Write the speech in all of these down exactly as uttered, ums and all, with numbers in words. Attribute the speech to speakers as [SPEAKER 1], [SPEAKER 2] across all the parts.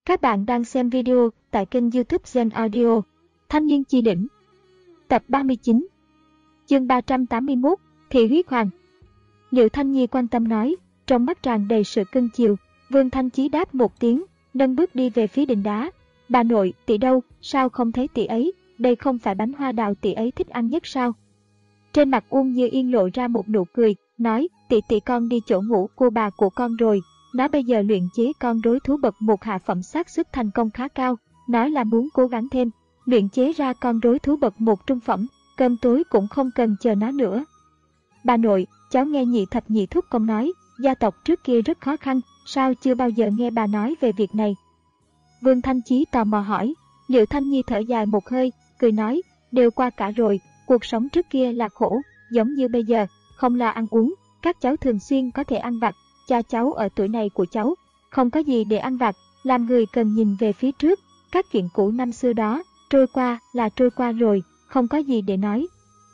[SPEAKER 1] Các bạn đang xem video tại kênh YouTube Gen Audio. Thanh niên chi đỉnh. Tập ba mươi chín. Chương ba trăm tám mươi mốt. Thị huyết hoàng. Liệu Thanh Nhi quan tâm nói, trong mắt tràn đầy sự cưng chiều. Vương Thanh Chí đáp một tiếng, nâng bước đi về phía đình đá. Bà nội, tỷ đâu, sao không thấy tỷ ấy, đây không phải bánh hoa đào tỷ ấy thích ăn nhất sao? Trên mặt Uông Như Yên lộ ra một nụ cười, nói, tỷ tỷ con đi chỗ ngủ cô bà của con rồi. Nó bây giờ luyện chế con rối thú bậc một hạ phẩm xác suất thành công khá cao, nói là muốn cố gắng thêm, luyện chế ra con rối thú bậc một trung phẩm, cơm tối cũng không cần chờ nó nữa. Bà nội, cháu nghe nhị thập nhị thúc công nói, gia tộc trước kia rất khó khăn, sao chưa bao giờ nghe bà nói về việc này? Vương Thanh Chí tò mò hỏi. Liệu Thanh Nhi thở dài một hơi, cười nói, đều qua cả rồi, cuộc sống trước kia là khổ, giống như bây giờ, không lo ăn uống, các cháu thường xuyên có thể ăn vặt. Cha cháu ở tuổi này của cháu, không có gì để ăn vặt, làm người cần nhìn về phía trước, các chuyện cũ năm xưa đó, trôi qua là trôi qua rồi, không có gì để nói.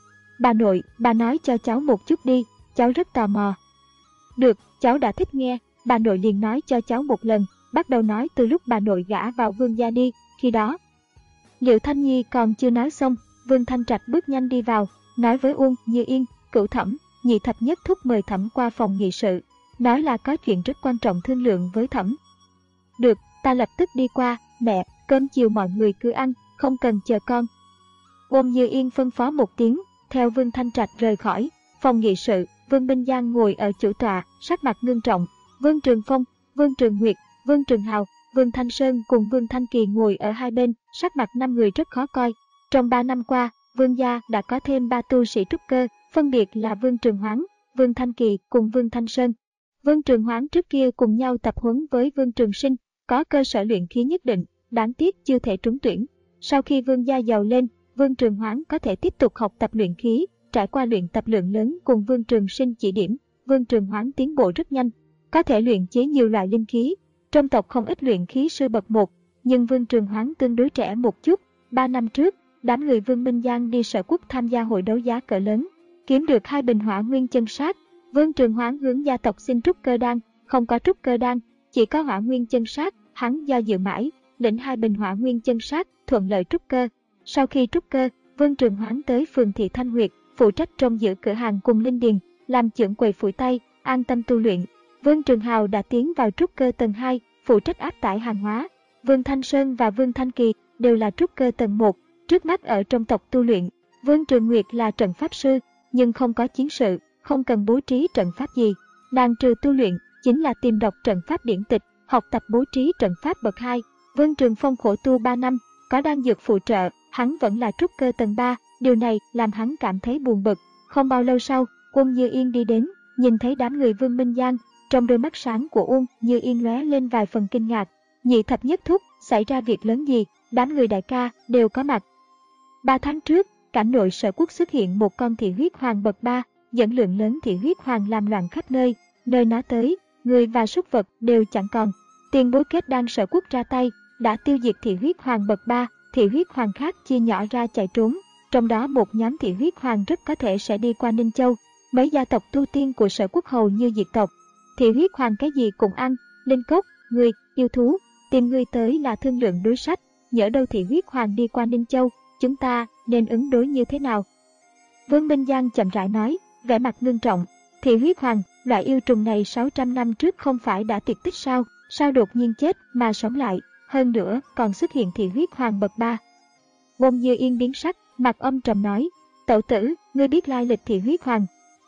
[SPEAKER 1] Bà nội, bà nói cho cháu một chút đi, cháu rất tò mò. Được, cháu đã thích nghe, bà nội liền nói cho cháu một lần, bắt đầu nói từ lúc bà nội gả vào Vương gia đi, khi đó. Liệu Thanh Nhi còn chưa nói xong, Vương Thanh Trạch bước nhanh đi vào, nói với Uông Như Yên, Cửu Thẩm, nhị thập nhất thúc mời Thẩm qua phòng nghị sự. Nói là có chuyện rất quan trọng thương lượng với Thẩm. Được, ta lập tức đi qua, mẹ, cơm chiều mọi người cứ ăn, không cần chờ con. Uông Như Yên phân phó một tiếng, theo Vương Thanh Trạch rời khỏi phòng nghị sự. Vương Minh Giang ngồi ở chủ tọa, sắc mặt ngưng trọng. Vương Trường Phong, Vương Trường Nguyệt, Vương Trường Hào, Vương Thanh Sơn cùng Vương Thanh Kỳ ngồi ở hai bên, sắc mặt năm người rất khó coi. Trong ba năm qua, Vương gia đã có thêm ba tu sĩ trúc cơ, phân biệt là Vương Trường Hoáng, Vương Thanh Kỳ cùng Vương Thanh Sơn. Vương Trường Hoáng trước kia cùng nhau tập huấn với Vương Trường Sinh, có cơ sở luyện khí nhất định, đáng tiếc chưa thể trúng tuyển. Sau khi Vương gia giàu lên, Vương Trường Hoáng có thể tiếp tục học tập luyện khí, trải qua luyện tập lượng lớn cùng Vương Trường Sinh chỉ điểm, Vương Trường Hoáng tiến bộ rất nhanh, có thể luyện chế nhiều loại linh khí. Trong tộc không ít luyện khí sư bậc một, nhưng Vương Trường Hoáng tương đối trẻ một chút. Ba năm trước, đám người Vương Minh Giang đi Sở Quốc tham gia hội đấu giá cỡ lớn, kiếm được hai bình hỏa nguyên chân sát. Vương Trường Hoáng hướng gia tộc xin trúc cơ đan, không có trúc cơ đan, chỉ có hỏa nguyên chân sát, hắn do dự mãi, lĩnh hai bình hỏa nguyên chân sát, thuận lợi trúc cơ. Sau khi trúc cơ, Vương Trường Hoáng tới phường thị Thanh Huyệt, phụ trách trông giữ cửa hàng cùng linh điền, làm chưởng quầy phủi tay, an tâm tu luyện. Vương Trường Hào đã tiến vào trúc cơ tầng hai, phụ trách áp tải hàng hóa. Vương Thanh Sơn và Vương Thanh Kỳ đều là trúc cơ tầng một, trước mắt ở trong tộc tu luyện. Vương Trường Nguyệt là trận pháp sư, nhưng không có chiến sự, không cần bố trí trận pháp gì. Nàng trừ tu luyện, chính là tìm đọc trận pháp điển tịch, học tập bố trí trận pháp bậc hai. Vương Trường Phong khổ tu ba năm, có đan dược phụ trợ, hắn vẫn là trúc cơ tầng ba, điều này làm hắn cảm thấy buồn bực. Không bao lâu sau, Uông Như Yên đi đến, nhìn thấy đám người Vương Minh Giang, trong đôi mắt sáng của Uông Như Yên lóe lên vài phần kinh ngạc. Nhị thập nhất thúc, xảy ra việc lớn gì? Đám người đại ca đều có mặt. Ba tháng trước, cảnh nội Sở Quốc xuất hiện một con thị huyết hoàng bậc ba, dẫn lượng lớn thị huyết hoàng làm loạn khắp nơi, nơi nó tới, người và súc vật đều chẳng còn. Tiền bối kết đan Sở Quốc ra tay, đã tiêu diệt thị huyết hoàng bậc ba, thị huyết hoàng khác chia nhỏ ra chạy trốn, trong đó một nhóm thị huyết hoàng rất có thể sẽ đi qua Ninh Châu. Mấy gia tộc tu tiên của Sở Quốc hầu như diệt tộc. Thị huyết hoàng cái gì cũng ăn, linh cốc, người, yêu thú, tìm người tới là thương lượng đối sách, nhỡ đâu thị huyết hoàng đi qua Ninh Châu, chúng ta nên ứng đối như thế nào? Vương Minh Giang chậm rãi nói, vẻ mặt ngưng trọng. Thị huyết hoàng, loại yêu trùng này sáu trăm năm trước không phải đã tuyệt tích sao, sao đột nhiên chết mà sống lại, hơn nữa còn xuất hiện thị huyết hoàng bậc ba. Uông Như Yên biến sắc, mặt âm trầm nói, tẩu tử, ngươi biết lai lịch thị huyết hoàng.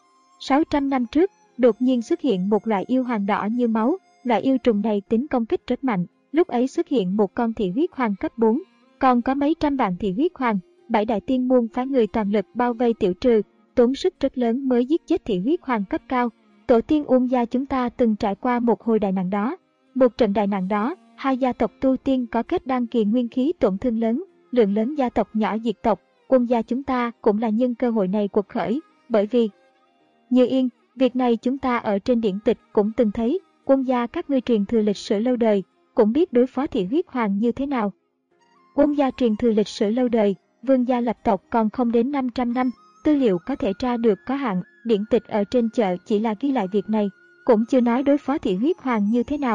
[SPEAKER 1] sáu trăm năm trước, đột nhiên xuất hiện một loại yêu hoàng đỏ như máu, loại yêu trùng này tính công kích rất mạnh, lúc ấy xuất hiện một con thị huyết hoàng cấp bốn, còn có mấy trăm vạn thị huyết hoàng, bảy đại tiên môn phái người toàn lực bao vây tiểu trừ, tốn sức rất lớn mới giết chết thị huyết hoàng cấp cao. Tổ tiên Uông gia chúng ta từng trải qua một hồi đại nạn đó. Một trận đại nạn đó, hai gia tộc tu tiên có kết đan kỳ nguyên khí tổn thương lớn, lượng lớn gia tộc nhỏ diệt tộc. Uông gia chúng ta cũng là nhân cơ hội này cuộc khởi, bởi vì Như Yên, việc này chúng ta ở trên điển tịch cũng từng thấy. Uông gia các ngươi truyền thừa lịch sử lâu đời, cũng biết đối phó thị huyết hoàng như thế nào. Uông gia truyền thừa lịch sử lâu đời, Vương gia lập tộc còn không đến năm trăm năm, tư liệu có thể tra được có hạn, điển tịch ở trên chợ chỉ là ghi lại việc này, cũng chưa nói đối phó thị huyết hoàng như thế nào.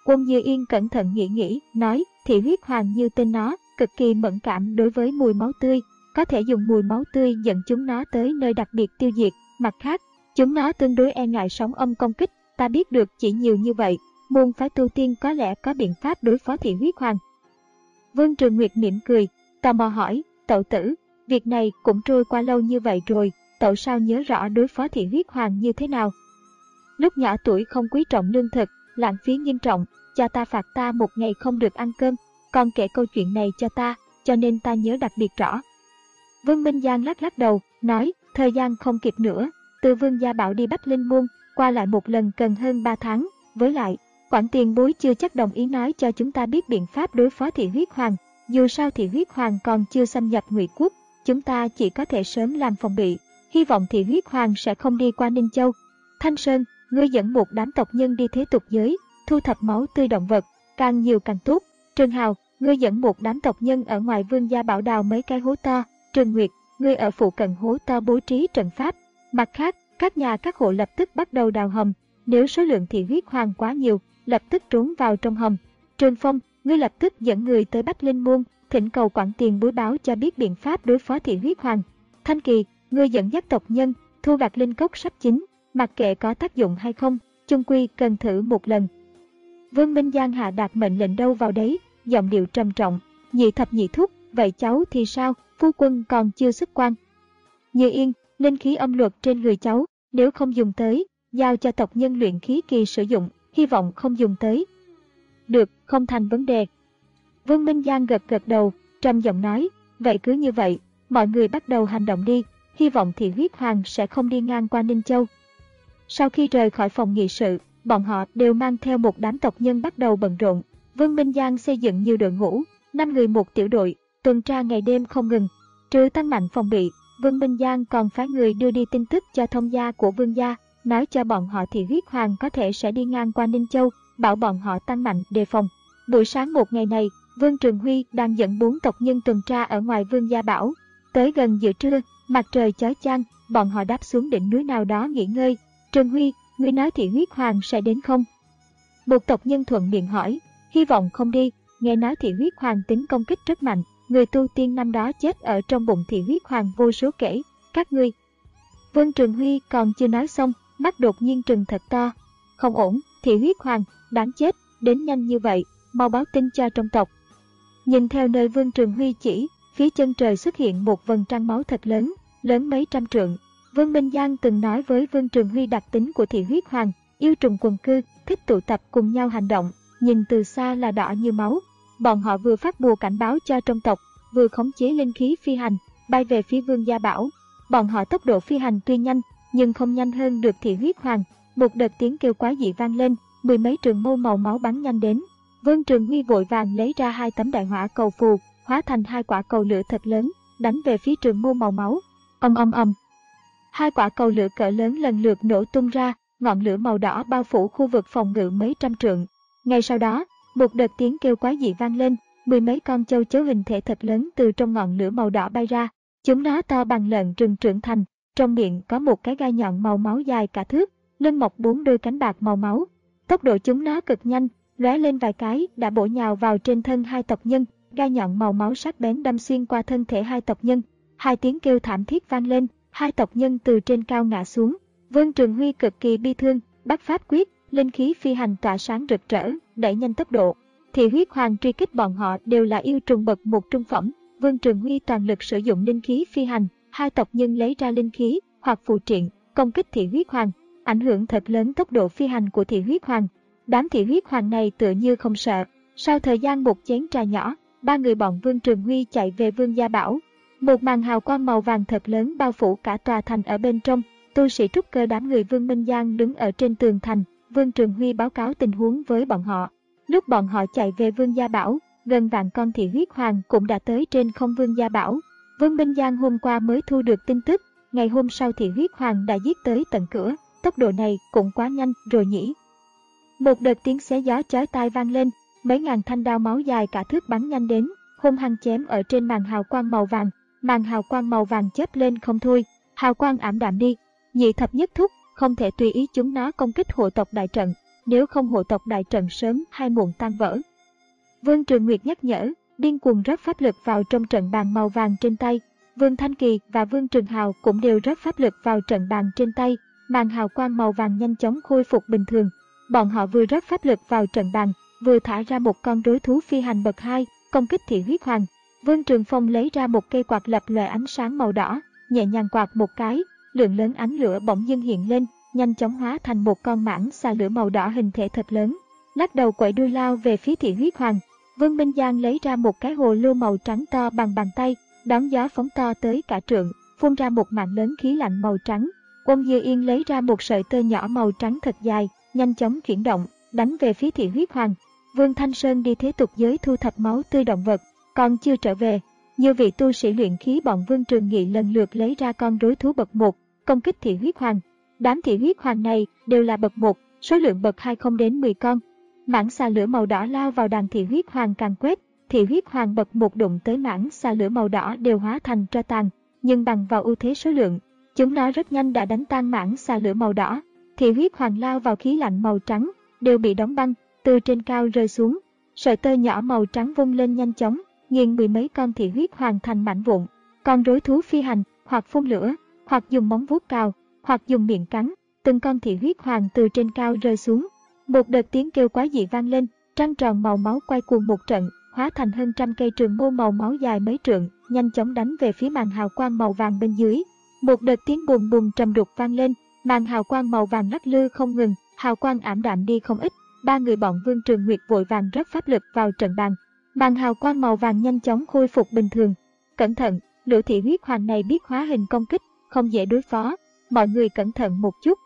[SPEAKER 1] Quân Như Yên cẩn thận nghĩ nghĩ, nói, thị huyết hoàng như tên nó, cực kỳ mẫn cảm đối với mùi máu tươi, có thể dùng mùi máu tươi dẫn chúng nó tới nơi đặc biệt tiêu diệt. Mặt khác, chúng nó tương đối e ngại sóng âm công kích, ta biết được chỉ nhiều như vậy, môn phái tu tiên có lẽ có biện pháp đối phó thị huyết hoàng. Vương Trường Nguyệt mỉm cười, tò mò hỏi, tẩu tử, việc này cũng trôi qua lâu như vậy rồi, tẩu sao nhớ rõ đối phó thị huyết hoàng như thế nào? Lúc nhỏ tuổi không quý trọng lương thực, lãng phí nghiêm trọng, cha ta phạt ta một ngày không được ăn cơm, còn kể câu chuyện này cho ta, cho nên ta nhớ đặc biệt rõ. Vương Minh Giang lắc lắc đầu, nói, thời gian không kịp nữa, từ Vương Gia Bảo đi Bách Linh Môn, qua lại một lần cần hơn ba tháng, với lại, quản tiền bối chưa chắc đồng ý nói cho chúng ta biết biện pháp đối phó thị huyết hoàng, dù sao thị huyết hoàng còn chưa xâm nhập Ngụy Quốc, chúng ta chỉ có thể sớm làm phòng bị, hy vọng thị huyết hoàng sẽ không đi qua Ninh Châu. Thanh Sơn, ngươi dẫn một đám tộc nhân đi thế tục giới, thu thập máu tươi động vật, càng nhiều càng tốt. Trương Hào, ngươi dẫn một đám tộc nhân ở ngoài Vương Gia Bảo đào mấy cái hố to. Trương Nguyệt, ngươi ở phụ cận hố to bố trí trận pháp. Mặt khác, các nhà các hộ lập tức bắt đầu đào hầm, nếu số lượng thị huyết hoàng quá nhiều, lập tức trốn vào trong hầm. Trương Phong, ngươi lập tức dẫn người tới Bách Linh Môn, thỉnh cầu quản tiền bối báo cho biết biện pháp đối phó thị huyết hoàng. Thanh Kỳ, ngươi dẫn dắt tộc nhân, thu gặt linh cốc sắp chín, mặc kệ có tác dụng hay không, chung quy cần thử một lần. Vương Minh Giang hạ đạt mệnh lệnh đâu vào đấy, giọng điệu trầm trọng, nhị thập nhị thúc, vậy cháu thì sao, phu quân còn chưa xuất quan. Như Yên, linh khí âm luật trên người cháu, nếu không dùng tới, giao cho tộc nhân luyện khí kỳ sử dụng, hy vọng không dùng tới. Được, không thành vấn đề. Vương Minh Giang gật gật đầu, trầm giọng nói, vậy cứ như vậy, mọi người bắt đầu hành động đi, hy vọng thị huyết hoàng sẽ không đi ngang qua Ninh Châu. Sau khi rời khỏi phòng nghị sự, bọn họ đều mang theo một đám tộc nhân bắt đầu bận rộn. Vương Minh Giang xây dựng nhiều đội ngũ, năm người một tiểu đội, tuần tra ngày đêm không ngừng. Trừ tăng mạnh phòng bị, Vương Minh Giang còn phái người đưa đi tin tức cho thông gia của Vương gia, nói cho bọn họ thị huyết hoàng có thể sẽ đi ngang qua Ninh Châu, bảo bọn họ tăng mạnh đề phòng. Buổi sáng một ngày này, Vương Trường Huy đang dẫn bốn tộc nhân tuần tra ở ngoài Vương Gia Bảo. Tới gần giữa trưa, mặt trời chói chang, bọn họ đáp xuống đỉnh núi nào đó nghỉ ngơi. Trường Huy, ngươi nói thị huyết hoàng sẽ đến không? Một tộc nhân thuận miệng hỏi, hy vọng không đi, nghe nói thị huyết hoàng tính công kích rất mạnh, người tu tiên năm đó chết ở trong bụng thị huyết hoàng vô số kể, các ngươi. Vương Trường Huy còn chưa nói xong, mắt đột nhiên trừng thật to. Không ổn, thị huyết hoàng, đáng chết, đến nhanh như vậy, mau báo tin cho trong tộc. Nhìn theo nơi Vương Trường Huy chỉ, phía chân trời xuất hiện một vầng trăng máu thật lớn, lớn mấy trăm trượng. Vương Minh Giang từng nói với Vương Trường Huy đặc tính của thị huyết hoàng, yêu trùng quần cư, thích tụ tập cùng nhau hành động, nhìn từ xa là đỏ như máu. Bọn họ vừa phát bùa cảnh báo cho trong tộc, vừa khống chế linh khí phi hành, bay về phía Vương Gia Bảo. Bọn họ tốc độ phi hành tuy nhanh, nhưng không nhanh hơn được thị huyết hoàng. Một đợt tiếng kêu quái dị vang lên, mười mấy trường mâu màu máu bắn nhanh đến. Vương Trường Huy vội vàng lấy ra hai tấm đại hỏa cầu phù, hóa thành hai quả cầu lửa thật lớn, đánh về phía trường mâu màu máu. Ầm ầm ầm. Hai quả cầu lửa cỡ lớn lần lượt nổ tung ra, ngọn lửa màu đỏ bao phủ khu vực phòng ngự mấy trăm trượng. Ngay sau đó, một đợt tiếng kêu quái dị vang lên, mười mấy con châu chấu hình thể thật lớn từ trong ngọn lửa màu đỏ bay ra. Chúng nó to bằng lợn rừng trưởng thành, trong miệng có một cái gai nhọn màu máu dài cả thước, lưng mọc bốn đôi cánh bạc màu máu. Tốc độ chúng nó cực nhanh, lóe lên vài cái đã bổ nhào vào trên thân hai tộc nhân, gai nhọn màu máu sắc bén đâm xuyên qua thân thể hai tộc nhân. Hai tiếng kêu thảm thiết vang lên, hai tộc nhân từ trên cao ngã xuống. Vương Trường Huy cực kỳ bi thương, bắt pháp quyết, linh khí phi hành tỏa sáng rực rỡ, đẩy nhanh tốc độ. Thị huyết hoàng truy kích bọn họ đều là yêu trùng bậc một trung phẩm. Vương Trường Huy toàn lực sử dụng linh khí phi hành, hai tộc nhân lấy ra linh khí hoặc phù triện công kích thị huyết hoàng, ảnh hưởng thật lớn tốc độ phi hành của thị huyết hoàng. Đám thị huyết hoàng này tựa như không sợ. Sau thời gian một chén trà nhỏ, ba người bọn Vương Trường Huy chạy về Vương Gia Bảo. Một màn hào quang màu vàng thật lớn bao phủ cả tòa thành ở bên trong. Tu sĩ trúc cơ đám người Vương Minh Giang đứng ở trên tường thành. Vương Trường Huy báo cáo tình huống với bọn họ. Lúc bọn họ chạy về Vương Gia Bảo, gần vạn con thị huyết hoàng cũng đã tới trên không Vương Gia Bảo. Vương Minh Giang hôm qua mới thu được tin tức, ngày hôm sau thị huyết hoàng đã giết tới tận cửa, tốc độ này cũng quá nhanh rồi nhỉ. Một đợt tiếng xé gió chói tai vang lên, mấy ngàn thanh đao máu dài cả thước bắn nhanh đến, hung hăng chém ở trên màn hào quang màu vàng, màn hào quang màu vàng chớp lên không thôi, hào quang ảm đạm đi, nhị thập nhất thúc, không thể tùy ý chúng nó công kích hộ tộc đại trận. nếu không hộ tộc đại trận sớm hay muộn tan vỡ. Vương Trường Nguyệt nhắc nhở, điên cuồng rót pháp lực vào trong trận bàn màu vàng trên tay. Vương Thanh Kỳ và Vương Trường Hào cũng đều rót pháp lực vào trận bàn trên tay, màn hào quang màu vàng nhanh chóng khôi phục bình thường. Bọn họ vừa rót pháp lực vào trận bàn, vừa thả ra một con đối thú phi hành bậc hai, công kích thị huyết hoàng. Vương Trường Phong lấy ra một cây quạt lập lòe ánh sáng màu đỏ, nhẹ nhàng quạt một cái, lượng lớn ánh lửa bỗng dưng hiện lên, nhanh chóng hóa thành một con mãng xà lửa màu đỏ hình thể thật lớn, lắc đầu quậy đuôi lao về phía thị huyết hoàng. Vương Minh Giang lấy ra một cái hồ lô màu trắng to bằng bàn tay, đón gió phóng to tới cả trượng, phun ra một mảng lớn khí lạnh màu trắng. Ôn Dư Yên lấy ra một sợi tơ nhỏ màu trắng thật dài, nhanh chóng chuyển động, đánh về phía thị huyết hoàng. Vương Thanh Sơn đi thế tục giới thu thập máu tươi động vật, còn chưa trở về. Nhiều vị tu sĩ luyện khí bọn Vương Trường Nghị lần lượt lấy ra con đối thú bậc một, công kích thị huyết hoàng. Đám thị huyết hoàng này đều là bậc một, số lượng bậc hai không đến mười con. Mãng xà lửa màu đỏ lao vào đàn thị huyết hoàng càng quét, thị huyết hoàng bậc một đụng tới mãng xà lửa màu đỏ đều hóa thành tro tàn, nhưng bằng vào ưu thế số lượng, chúng nó rất nhanh đã đánh tan mãng xà lửa màu đỏ. Thị huyết hoàng lao vào khí lạnh màu trắng, đều bị đóng băng, từ trên cao rơi xuống. Sợi tơ nhỏ màu trắng vung lên nhanh chóng, nghiền mười mấy con thị huyết hoàng thành mảnh vụn. Con đối thú phi hành, hoặc phun lửa, hoặc dùng móng vuốt cào, hoặc dùng miệng cắn, từng con thị huyết hoàng từ trên cao rơi xuống. Một đợt tiếng kêu quái dị vang lên, trăng tròn màu máu quay cuồng một trận, hóa thành hơn trăm cây trường mâu màu máu dài mấy trượng, nhanh chóng đánh về phía màn hào quang màu vàng bên dưới. Một đợt tiếng bùm bùm trầm đục vang lên, màn hào quang màu vàng lắc lư không ngừng, hào quang ảm đạm đi không ít. Ba người bọn Vương Trường Nguyệt vội vàng rót pháp lực vào trận bàn. Màn hào quang màu vàng nhanh chóng khôi phục bình thường. Cẩn thận, lũ thị huyết hoàng này biết hóa hình công kích, không dễ đối phó. Mọi người cẩn thận một chút.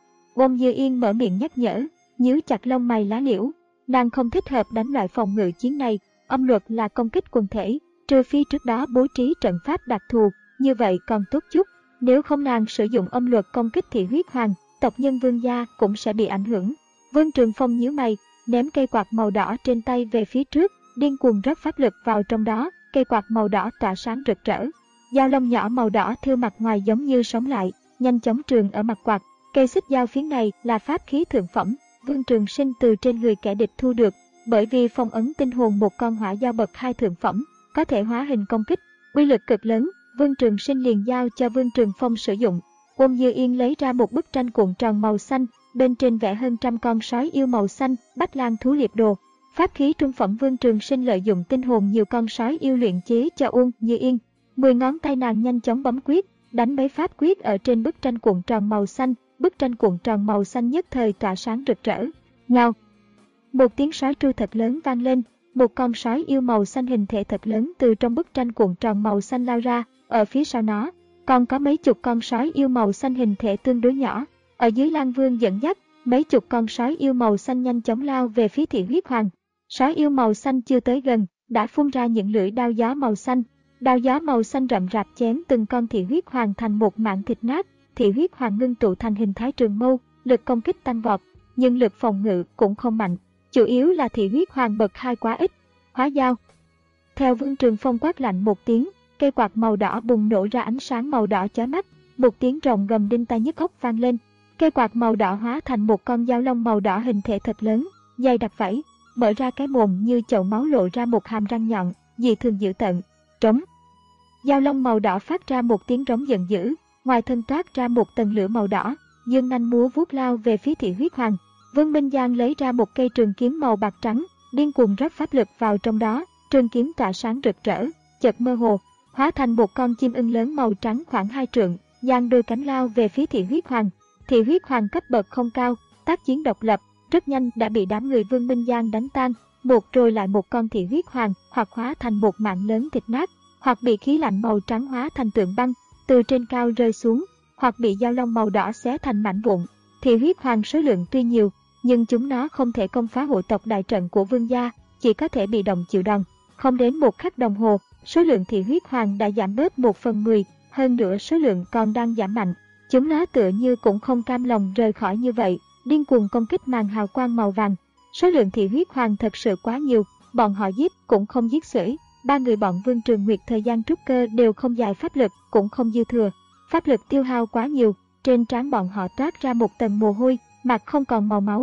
[SPEAKER 1] Ôn Dư Yên mở miệng nhắc nhở, nhíu chặt lông mày lá liễu. Nàng không thích hợp đánh loại phòng ngự chiến này, âm luật là công kích quần thể, trừ phi trước đó bố trí trận pháp đặc thù, như vậy còn tốt chút. Nếu không nàng sử dụng âm luật công kích thị huyết hoàng, tộc nhân Vương gia cũng sẽ bị ảnh hưởng. Vương Trường Phong nhíu mày, ném cây quạt màu đỏ trên tay về phía trước, điên cuồng rót pháp lực vào trong đó, cây quạt màu đỏ tỏa sáng rực rỡ. Dao lông nhỏ màu đỏ thêu mặt ngoài giống như sống lại, nhanh chóng trường ở mặt quạt. Cây xích dao phiến này là pháp khí thượng phẩm, Vương Trường Sinh từ trên người kẻ địch thu được, bởi vì phong ấn tinh hồn một con hỏa dao bậc hai thượng phẩm, có thể hóa hình công kích, uy lực cực lớn. Vương Trường Sinh liền giao cho Vương Trường Phong sử dụng. Ôn Dư Yên lấy ra một bức tranh cuộn tròn màu xanh, bên trên vẽ hơn trăm con sói yêu màu xanh, bách lang thú liệp đồ. Pháp khí trung phẩm Vương Trường Sinh lợi dụng tinh hồn nhiều con sói yêu luyện chế cho Ôn Dư Yên. Mười ngón tay nàng nhanh chóng bấm quyết, đánh mấy pháp quyết ở trên bức tranh cuộn tròn màu xanh, bức tranh cuộn tròn màu xanh nhất thời tỏa sáng rực rỡ. Ngao! Một tiếng sói tru thật lớn vang lên, một con sói yêu màu xanh hình thể thật lớn từ trong bức tranh cuộn tròn màu xanh lao ra, ở phía sau nó, còn có mấy chục con sói yêu màu xanh hình thể tương đối nhỏ. Ở dưới Lang Vương dẫn dắt, mấy chục con sói yêu màu xanh nhanh chóng lao về phía thị huyết hoàng. Sói yêu màu xanh chưa tới gần, đã phun ra những lưỡi đao gió màu xanh. Đao gió màu xanh rậm rạp chém từng con thị huyết hoàng thành một mảng thịt nát. Thị huyết hoàng ngưng tụ thành hình thái trường mâu, lực công kích tăng vọt, nhưng lực phòng ngự cũng không mạnh. Chủ yếu là thị huyết hoàng bậc hai quá ít. Hóa dao. Theo Vương Trường Phong quát lạnh một tiếng, cây quạt màu đỏ bùng nổ ra ánh sáng màu đỏ chói mắt, một tiếng rồng gầm đinh tai nhức óc vang lên. Cây quạt màu đỏ hóa thành một con dao long màu đỏ hình thể thật lớn, dày đặc vảy, mở ra cái mồm như chậu máu lộ ra một hàm răng nhọn, dị thường dữ tợn. Trống. Dao long màu đỏ phát ra một tiếng rống giận dữ, ngoài thân toát ra một tầng lửa màu đỏ, dương nanh múa vuốt lao về phía thị huyết hoàng. Vương Minh Giang lấy ra một cây trường kiếm màu bạc trắng, điên cuồng rót pháp lực vào trong đó, trường kiếm tỏa sáng rực rỡ, chợt mơ hồ, hóa thành một con chim ưng lớn màu trắng khoảng hai trượng, giang đôi cánh lao về phía thị huyết hoàng. Thị huyết hoàng cấp bậc không cao, tác chiến độc lập, rất nhanh đã bị đám người Vương Minh Giang đánh tan, một rồi lại một con thị huyết hoàng, hoặc hóa thành một mảng lớn thịt nát, hoặc bị khí lạnh màu trắng hóa thành tượng băng, từ trên cao rơi xuống, hoặc bị dao long màu đỏ xé thành mảnh vụn. Thị huyết hoàng số lượng tuy nhiều, nhưng chúng nó không thể công phá hộ tộc đại trận của Vương gia, chỉ có thể bị động chịu đòn. Không đến một khắc đồng hồ, số lượng thị huyết hoàng đã giảm bớt một phần mười, hơn nữa số lượng còn đang giảm mạnh. Chúng nó tựa như cũng không cam lòng rời khỏi như vậy, điên cuồng công kích màn hào quang màu vàng. Số lượng thị huyết hoàng thật sự quá nhiều, bọn họ giết cũng không giết xuể. Ba người bọn Vương Trường Nguyệt thời gian trúc cơ đều không dài pháp lực, cũng không dư thừa. Pháp lực tiêu hao quá nhiều, trên trán bọn họ toát ra một tầng mồ hôi, mặt không còn màu máu.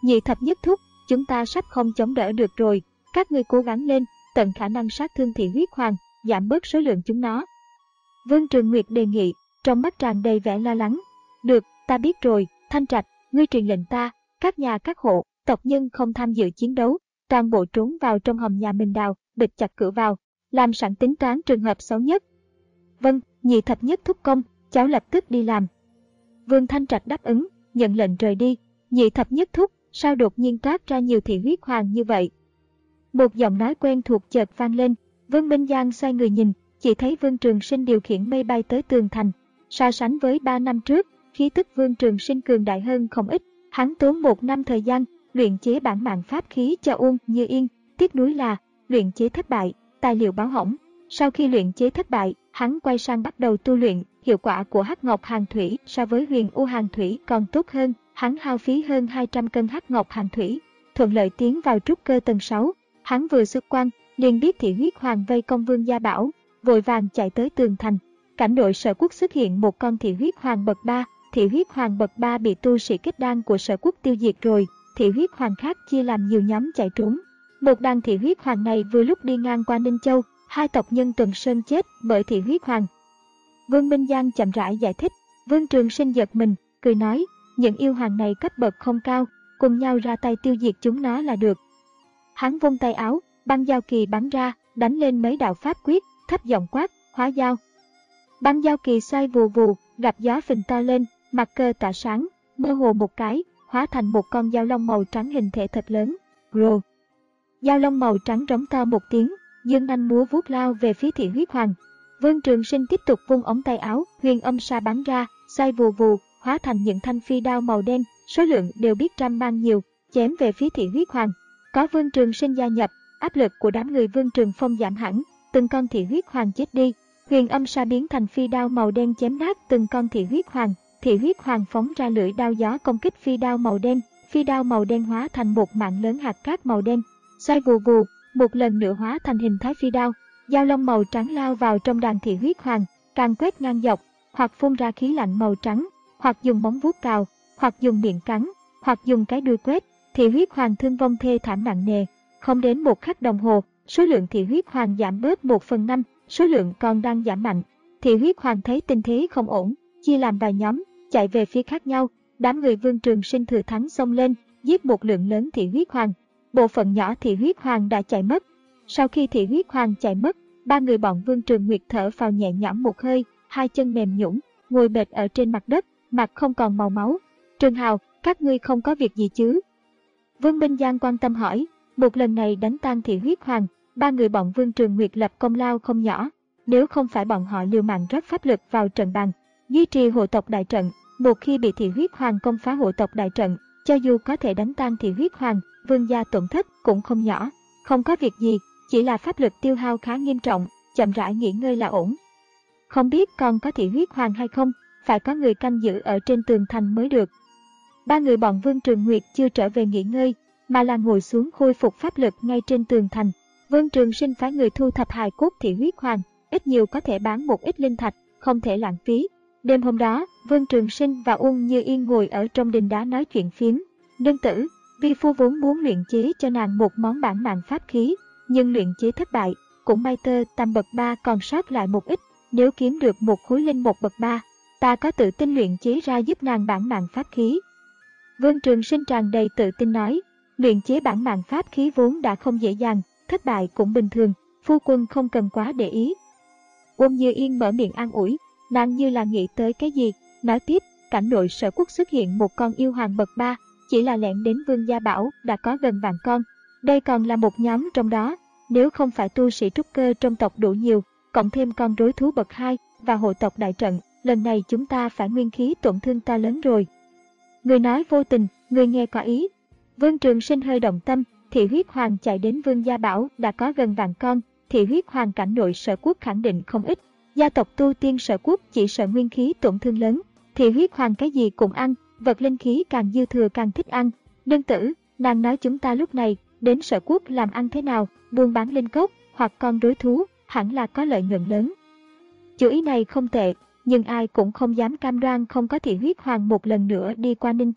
[SPEAKER 1] Nhị thập nhất thúc, chúng ta sắp không chống đỡ được rồi, các ngươi cố gắng lên, tận khả năng sát thương thị huyết hoàng, giảm bớt số lượng chúng nó. Vương Trường Nguyệt đề nghị, trong mắt tràn đầy vẻ lo lắng. Được, ta biết rồi, Thanh Trạch, ngươi truyền lệnh ta, các nhà các hộ, tộc nhân không tham dự chiến đấu, toàn bộ trốn vào trong hòm nhà mình đào, bịt chặt cửa vào, làm sẵn tính toán trường hợp xấu nhất. Vâng, nhị thập nhất thúc công, cháu lập tức đi làm. Vương Thanh Trạch đáp ứng, nhận lệnh rời đi. Nhị thập nhất thúc, sao đột nhiên toát ra nhiều thị huyết hoàng như vậy? Một giọng nói quen thuộc chợt vang lên. Vương Minh Giang xoay người nhìn, chỉ thấy Vương Trường Sinh điều khiển mây bay tới tường thành. So sánh với ba năm trước, khí tức Vương Trường Sinh cường đại hơn không ít. Hắn tốn một năm thời gian luyện chế bản mạng pháp khí cho Uông Như Yên, tiếc nuối là luyện chế thất bại, tài liệu báo hỏng. Sau khi luyện chế thất bại, hắn quay sang bắt đầu tu luyện. Hiệu quả của hắc ngọc hàn thủy so với huyền u hàn thủy còn tốt hơn. Hắn hao phí hơn hai trăm cân hắc ngọc hàn thủy, thuận lợi tiến vào trúc cơ tầng sáu. Hắn vừa xuất quan, liền biết thị huyết hoàng vây công Vương Gia Bảo, vội vàng chạy tới tường thành. Cảnh đội Sở Quốc xuất hiện một con thị huyết hoàng bậc ba. Thị huyết hoàng bậc ba bị tu sĩ kết đan của Sở Quốc tiêu diệt rồi. Thị huyết hoàng khác chia làm nhiều nhóm chạy trốn. Một đàn thị huyết hoàng này vừa lúc đi ngang qua Ninh Châu, hai tộc nhân Tuần Sơn chết bởi thị huyết hoàng. Vương Minh Giang chậm rãi giải thích. Vương Trường Sinh giật mình, cười nói, những yêu hoàng này cấp bậc không cao, cùng nhau ra tay tiêu diệt chúng nó là được. Hắn vung tay áo, băng giao kỳ bắn ra, đánh lên mấy đạo pháp quyết, thấp giọng quát, hóa giao. Băng giao kỳ xoay vù vù, gặp gió phình to lên, mặt cơ tỏa sáng, mơ hồ một cái, hóa thành một con dao long màu trắng hình thể thật lớn. Rồ! Dao long màu trắng rống to một tiếng, dương nanh múa vuốt lao về phía thị huyết hoàng. Vương Trường Sinh tiếp tục vung ống tay áo, huyền âm sa bắn ra, xoay vù vù, hóa thành những thanh phi đao màu đen, số lượng đều biết trăm mang nhiều, chém về phía thị huyết hoàng. Có Vương Trường Sinh gia nhập, áp lực của đám người Vương Trường Phong giảm hẳn, từng con thị huyết hoàng chết đi. Huyền âm sa biến thành phi đao màu đen chém nát từng con thị huyết hoàng. Thị huyết hoàng phóng ra lưỡi đao gió công kích phi đao màu đen, phi đao màu đen hóa thành một mạng lớn hạt cát màu đen, xoay vù vù, một lần nữa hóa thành hình thái phi đao. Dao long màu trắng lao vào trong đàn thị huyết hoàng, càng quét ngang dọc, hoặc phun ra khí lạnh màu trắng, hoặc dùng móng vuốt cào, hoặc dùng miệng cắn, hoặc dùng cái đuôi quét. Thị huyết hoàng thương vong thê thảm nặng nề. Không đến một khắc đồng hồ, số lượng thị huyết hoàng giảm bớt một phần năm, số lượng còn đang giảm mạnh. Thị huyết hoàng thấy tình thế không ổn, chia làm vài nhóm, chạy về phía khác nhau. Đám người Vương Trường Sinh thừa thắng xông lên, giết một lượng lớn thị huyết hoàng. Bộ phận nhỏ thị huyết hoàng đã chạy mất. Sau khi thị huyết hoàng chạy mất, ba người bọn Vương Trường Nguyệt thở phào nhẹ nhõm một hơi, hai chân mềm nhũn, ngồi bệt ở trên mặt đất, mặt không còn màu máu. Trường Hào, các ngươi không có việc gì chứ? Vương Minh Giang quan tâm hỏi. Một lần này đánh tan thị huyết hoàng, ba người bọn Vương Trường Nguyệt lập công lao không nhỏ. Nếu không phải bọn họ liều mạng rót pháp lực vào trận bàn, duy trì hộ tộc đại trận, một khi bị thị huyết hoàng công phá hộ tộc đại trận, cho dù có thể đánh tan thị huyết hoàng, Vương gia tổn thất cũng không nhỏ. Không có việc gì, chỉ là pháp lực tiêu hao khá nghiêm trọng, chậm rãi nghỉ ngơi là ổn. Không biết còn có thị huyết hoàng hay không, phải có người canh giữ ở trên tường thành mới được. Ba người bọn Vương Trường Nguyệt chưa trở về nghỉ ngơi, mà là ngồi xuống khôi phục pháp lực ngay trên tường thành. Vương Trường Sinh phái người thu thập hài cốt thị huyết hoàng, ít nhiều có thể bán một ít linh thạch, không thể lãng phí. Đêm hôm đó, Vương Trường Sinh và Uông Như Yên ngồi ở trong đình đá nói chuyện phiếm. Nương tử, vi phu vốn muốn luyện chế cho nàng một món bản mạng pháp khí, nhưng luyện chế thất bại, cũng may tơ tam bậc ba còn sót lại một ít, nếu kiếm được một khối linh một bậc ba, ta có tự tin luyện chế ra giúp nàng bản mạng pháp khí. Vương Trường Sinh tràn đầy tự tin nói, luyện chế bản mạng pháp khí vốn đã không dễ dàng, thất bại cũng bình thường, phu quân không cần quá để ý. Uông Như Yên mở miệng an ủi, nàng như là nghĩ tới cái gì, nói tiếp, cảnh nội Sở Quốc xuất hiện một con yêu hoàng bậc ba, chỉ là lẻn đến Vương Gia Bảo đã có gần vạn con, đây còn là một nhóm trong đó, nếu không phải tu sĩ trúc cơ trong tộc đủ nhiều, cộng thêm con rối thú bậc hai và hộ tộc đại trận, lần này chúng ta phải nguyên khí tổn thương to lớn rồi. Người nói vô tình, người nghe có ý. Vương Trường Sinh hơi động tâm, thị huyết hoàng chạy đến Vương Gia Bảo đã có gần vạn con, thị huyết hoàng cảnh nội Sở Quốc khẳng định không ít. Gia tộc tu tiên Sở Quốc chỉ sợ nguyên khí tổn thương lớn, thị huyết hoàng cái gì cũng ăn, vật linh khí càng dư thừa càng thích ăn. Nương tử, nàng nói chúng ta lúc này đến Sở Quốc làm ăn thế nào, buôn bán linh cốc hoặc con rối thú, hẳn là có lợi nhuận lớn. Chủ ý này không tệ, nhưng ai cũng không dám cam đoan không có thị huyết hoàng một lần nữa đi qua Ninh Châu.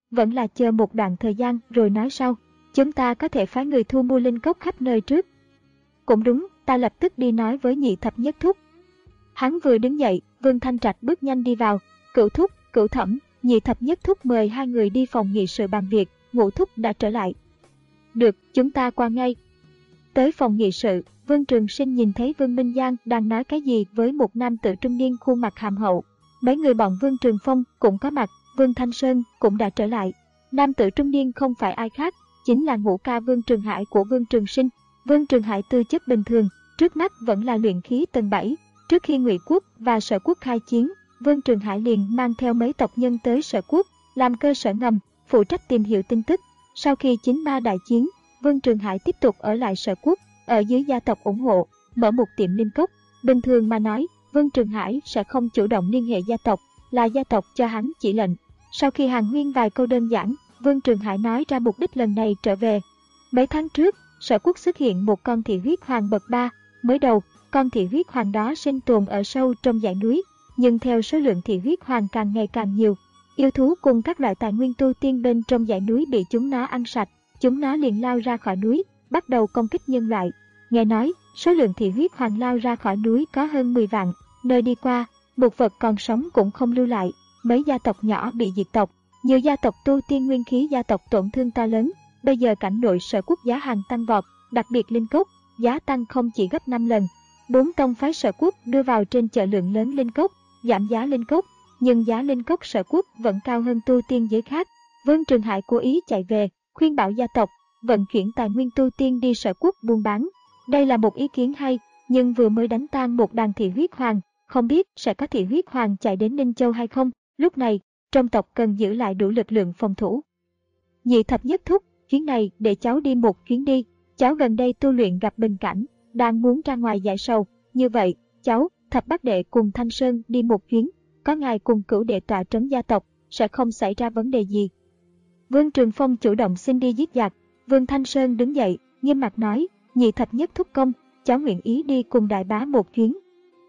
[SPEAKER 1] vẫn là chờ một đoạn thời gian rồi nói sau. Chúng ta có thể phái người thu mua linh cốc khắp nơi trước. Cũng đúng, ta lập tức đi nói với Nhị Thập Nhất Thúc. Hắn vừa đứng dậy, Vương Thanh Trạch bước nhanh đi vào. Cửu Thúc, Cửu Thẩm, Nhị Thập Nhất Thúc mời hai người đi phòng nghị sự bàn việc. Ngũ Thúc đã trở lại. Được, chúng ta qua ngay. Tới phòng nghị sự, Vương Trường Sinh nhìn thấy Vương Minh Giang đang nói cái gì với một nam tử trung niên khuôn mặt hàm hậu. Mấy người bọn Vương Trường Phong cũng có mặt, Vương Thanh Sơn cũng đã trở lại. Nam tử trung niên không phải ai khác, chính là ngũ ca Vương Trường Hải của Vương Trường Sinh. Vương Trường Hải tư chất bình thường, trước mắt vẫn là luyện khí tầng bảy. Trước khi Ngụy Quốc và Sở Quốc khai chiến, Vương Trường Hải liền mang theo mấy tộc nhân tới Sở Quốc, làm cơ sở ngầm, phụ trách tìm hiểu tin tức. Sau khi chính ma đại chiến, Vương Trường Hải tiếp tục ở lại Sở Quốc, ở dưới gia tộc ủng hộ, mở một tiệm linh cốc. Bình thường mà nói, Vương Trường Hải sẽ không chủ động liên hệ gia tộc, là gia tộc cho hắn chỉ lệnh. Sau khi hàn huyên vài câu đơn giản, Vương Trường Hải nói ra mục đích lần này trở về. Mấy tháng trước, Sở Quốc xuất hiện một con thị huyết hoàng bậc ba. Mới đầu, con thị huyết hoàng đó sinh tồn ở sâu trong dãy núi, nhưng theo số lượng thị huyết hoàng càng ngày càng nhiều, yêu thú cùng các loại tài nguyên tu tiên bên trong dãy núi bị chúng nó ăn sạch, chúng nó liền lao ra khỏi núi, bắt đầu công kích nhân loại. Nghe nói, số lượng thị huyết hoàng lao ra khỏi núi có hơn mười vạn, nơi đi qua, một vật còn sống cũng không lưu lại, mấy gia tộc nhỏ bị diệt tộc, nhiều gia tộc tu tiên nguyên khí gia tộc tổn thương to lớn. Bây giờ cảnh nội Sở Quốc giá hàng tăng vọt, đặc biệt linh cốc, giá tăng không chỉ gấp năm lần. Bốn tông phái Sở Quốc đưa vào trên chợ lượng lớn linh cốc, giảm giá linh cốc, nhưng giá linh cốc Sở Quốc vẫn cao hơn tu tiên giới khác. Vương Trường Hải cố ý chạy về, khuyên bảo gia tộc vận chuyển tài nguyên tu tiên đi Sở Quốc buôn bán. Đây là một ý kiến hay, nhưng vừa mới đánh tan một đàn thị huyết hoàng, không biết sẽ có thị huyết hoàng chạy đến Ninh Châu hay không. Lúc này, trong tộc cần giữ lại đủ lực lượng phòng thủ. Nhị Thập Nhất Thúc, chuyến này để cháu đi một chuyến đi. Cháu gần đây tu luyện gặp bình cảnh, đang muốn ra ngoài giải sầu. Như vậy, cháu, Thập Bát Đệ cùng Thanh Sơn đi một chuyến. Có ngài cùng Cửu Đệ tọa trấn gia tộc, sẽ không xảy ra vấn đề gì. Vương Trường Phong chủ động xin đi giết giặc. Vương Thanh Sơn đứng dậy, nghiêm mặt nói, Nhị Thập Nhất Thúc công, cháu nguyện ý đi cùng đại bá một chuyến.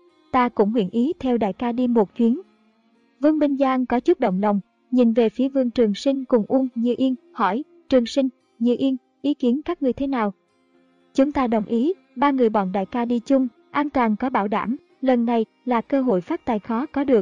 [SPEAKER 1] Ta cũng nguyện ý theo đại ca đi một chuyến. Vương Minh Giang có chút động lòng, nhìn về phía Vương Trường Sinh cùng Uông Như Yên, hỏi, Trường Sinh, Như Yên, ý kiến các ngươi thế nào? Chúng ta đồng ý, ba người bọn đại ca đi chung, an toàn có bảo đảm, lần này là cơ hội phát tài khó có được.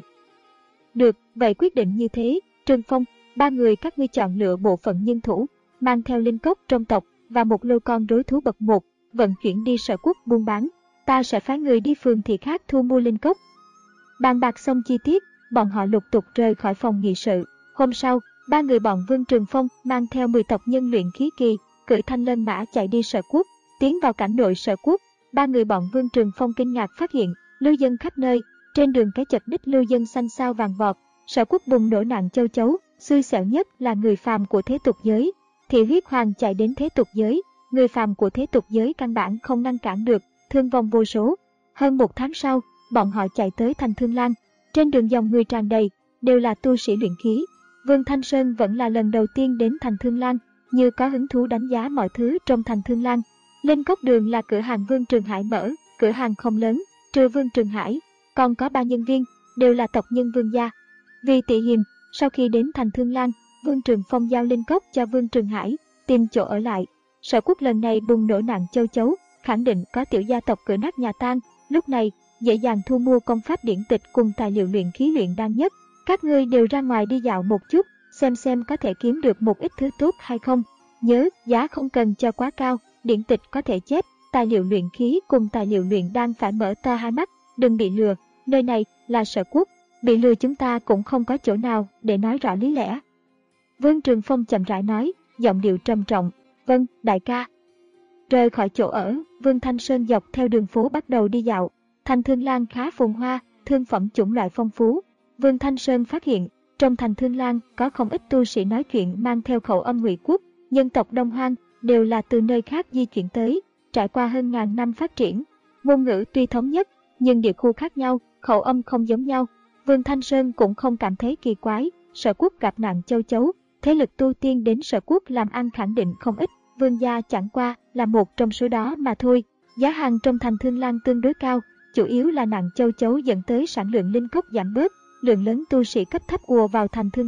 [SPEAKER 1] Được, vậy quyết định như thế, Trường Phong, ba người các ngươi chọn lựa bộ phận nhân thủ, mang theo linh cốc trong tộc và một lô con rối thú bậc một, vận chuyển đi Sở Quốc buôn bán. Ta sẽ phái người đi phường thị khác thu mua linh cốc. Bàn bạc xong chi tiết, bọn họ lục tục rời khỏi phòng nghị sự. Hôm sau, ba người bọn Vương Trường Phong mang theo mười tộc nhân luyện khí kỳ, cưỡi thanh lân mã chạy đi Sở Quốc, tiến vào cảnh nội Sở Quốc. Ba người bọn Vương Trường Phong kinh ngạc phát hiện, lưu dân khắp nơi, trên đường cái chật đích lưu dân xanh xao vàng vọt. Sở Quốc bùng nổ nạn châu chấu, xui xẻo nhất là người phàm của thế tục giới. Thị huyết hoàng chạy đến thế tục giới, người phàm của thế tục giới căn bản không ngăn cản được, thương vong vô số. Hơn một tháng sau, bọn họ chạy tới thành Thương Lan. Trên đường dòng người tràn đầy, đều là tu sĩ luyện khí. Vương Thanh Sơn vẫn là lần đầu tiên đến thành Thương Lan, như có hứng thú đánh giá mọi thứ trong thành Thương Lan. Lên cốc đường là cửa hàng Vương Trường Hải mở, cửa hàng không lớn, trừ Vương Trường Hải, còn có ba nhân viên, đều là tộc nhân Vương gia. Vì tị hiềm, sau khi đến thành Thương Lan, Vương Trường Phong giao linh cốc cho Vương Trường Hải, tìm chỗ ở lại. Sở Quốc lần này bùng nổ nạn châu chấu, khẳng định có tiểu gia tộc cửa nát nhà tan, lúc này dễ dàng thu mua công pháp điển tịch cùng tài liệu luyện khí luyện đan nhất. Các ngươi đều ra ngoài đi dạo một chút, xem xem có thể kiếm được một ít thứ tốt hay không. Nhớ, giá không cần cho quá cao, điển tịch có thể chép, tài liệu luyện khí cùng tài liệu luyện đan phải mở to hai mắt, đừng bị lừa. Nơi này là Sở Quốc, bị lừa chúng ta cũng không có chỗ nào để nói rõ lý lẽ. Vương Trường Phong chậm rãi nói, giọng điệu trầm trọng, vâng, đại ca. Rời khỏi chỗ ở, Vương Thanh Sơn dọc theo đường phố bắt đầu đi dạo. Thành Thương Lan khá phồn hoa, thương phẩm chủng loại phong phú. Vương Thanh Sơn phát hiện, trong thành Thương Lan có không ít tu sĩ nói chuyện mang theo khẩu âm Ngụy Quốc, nhân tộc Đông Hoang, đều là từ nơi khác di chuyển tới, trải qua hơn ngàn năm phát triển. Ngôn ngữ tuy thống nhất, nhưng địa khu khác nhau, khẩu âm không giống nhau. Vương Thanh Sơn cũng không cảm thấy kỳ quái, Sở Quốc gặp nạn châu chấu, thế lực tu tiên đến Sở Quốc làm ăn khẳng định không ít, Vương gia chẳng qua là một trong số đó mà thôi. Giá hàng trong thành Thương Lan tương đối cao, chủ yếu là nạn châu chấu dẫn tới sản lượng linh cốc giảm bớt, lượng lớn tu sĩ cấp thấp ùa vào thành Thương Lan,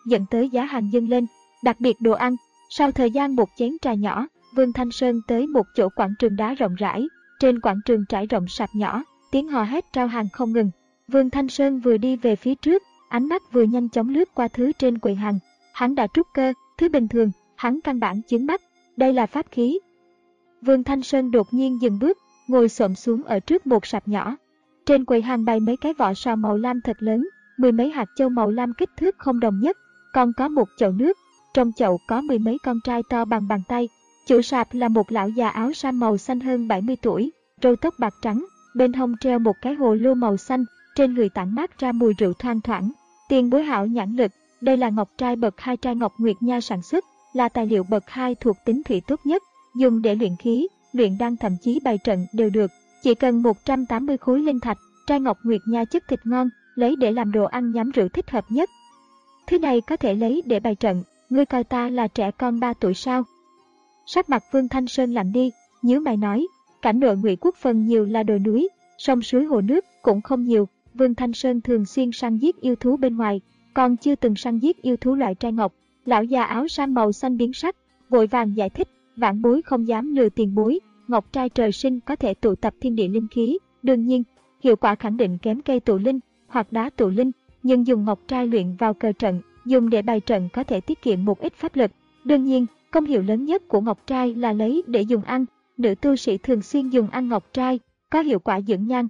[SPEAKER 1] dẫn tới giá hàng dâng lên, đặc biệt đồ ăn. Sau thời gian một chén trà nhỏ, Vương Thanh Sơn tới một chỗ quảng trường đá rộng rãi. Trên quảng trường trải rộng sạp nhỏ, tiếng hò hét trao hàng không ngừng. Vương Thanh Sơn vừa đi về phía trước, ánh mắt vừa nhanh chóng lướt qua thứ trên quầy hàng. Hắn đã trút cơ, thứ bình thường, hắn căn bản chướng mắt. Đây là pháp khí. Vương Thanh Sơn đột nhiên dừng bước, ngồi xổm xuống ở trước một sạp nhỏ. Trên quầy hàng bày mấy cái vỏ sò màu lam thật lớn, mười mấy hạt châu màu lam kích thước không đồng nhất, còn có một chậu nước. Trong chậu có mười mấy con trai to bằng bàn tay. Chủ sạp là một lão già áo sam màu xanh hơn bảy mươi tuổi, râu tóc bạc trắng, bên hông treo một cái hồ lô màu xanh, trên người tản mát ra mùi rượu thoang thoảng. Tiền bối hảo nhãn lực, đây là ngọc trai bậc hai trai ngọc Nguyệt Nha sản xuất, là tài liệu bậc hai thuộc tính thủy tốt nhất, dùng để luyện khí, luyện đan thậm chí bày trận đều được. Chỉ cần một trăm tám mươi khối linh thạch, trai ngọc Nguyệt Nha chất thịt ngon, lấy để làm đồ ăn nhắm rượu thích hợp nhất. Thứ này có thể lấy để bày trận, ngươi coi ta là trẻ con ba tuổi sao? Sắc mặt Vương Thanh Sơn lạnh đi, nhíu mày nói, cảnh nội Ngụy quốc phần nhiều là đồi núi, sông suối hồ nước cũng không nhiều. Vương Thanh Sơn thường xuyên săn giết yêu thú bên ngoài, còn chưa từng săn giết yêu thú loại trai ngọc. Lão già áo sam màu xanh biến sắc, vội vàng giải thích, vãn bối không dám lừa tiền bối, ngọc trai trời sinh có thể tụ tập thiên địa linh khí, đương nhiên, hiệu quả khẳng định kém cây tụ linh hoặc đá tụ linh, nhưng dùng ngọc trai luyện vào cờ trận, dùng để bày trận có thể tiết kiệm một ít pháp lực. Đương nhiên, công hiệu lớn nhất của ngọc trai là lấy để dùng ăn, nữ tu sĩ thường xuyên dùng ăn ngọc trai, có hiệu quả dưỡng nhan.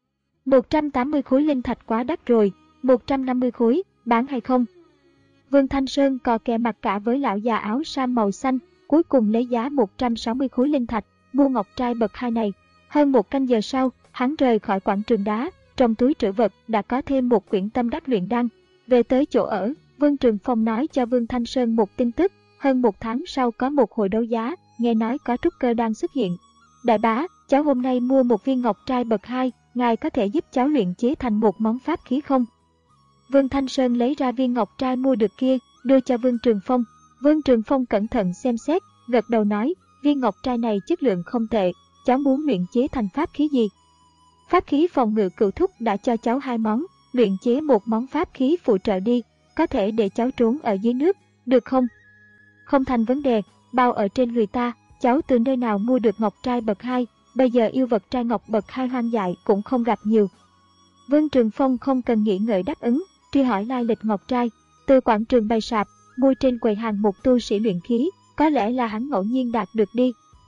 [SPEAKER 1] một trăm tám mươi khối linh thạch quá đắt rồi, một trăm năm mươi khối, bán hay không? Vương Thanh Sơn cò kè mặt cả với lão già áo sam màu xanh, cuối cùng lấy giá một trăm sáu mươi khối linh thạch, mua ngọc trai bậc hai này. Hơn một canh giờ sau, hắn rời khỏi quảng trường đá, trong túi trữ vật đã có thêm một quyển tâm đắc luyện đan. Về tới chỗ ở, Vương Trường Phong nói cho Vương Thanh Sơn một tin tức, hơn một tháng sau có một hội đấu giá, nghe nói có trúc cơ đang xuất hiện. Đại bá, cháu hôm nay mua một viên ngọc trai bậc hai, ngài có thể giúp cháu luyện chế thành một món pháp khí không? Vương Thanh Sơn lấy ra viên ngọc trai mua được kia, đưa cho Vương Trường Phong. Vương Trường Phong cẩn thận xem xét, gật đầu nói, viên ngọc trai này chất lượng không tệ, cháu muốn luyện chế thành pháp khí gì? Pháp khí phòng ngự cựu thúc đã cho cháu hai món, luyện chế một món pháp khí phụ trợ đi, có thể để cháu trốn ở dưới nước, được không? Không thành vấn đề, bao ở trên người ta, cháu từ nơi nào mua được ngọc trai bậc hai, bây giờ yêu vật trai ngọc bậc hai hoang dại cũng không gặp nhiều. Vương Trường Phong không cần nghĩ ngợi đáp ứng, truy hỏi lai lịch ngọc trai, từ quảng trường bày sạp, mua trên quầy hàng một tu sĩ luyện khí, có lẽ là hắn ngẫu nhiên đạt được đi.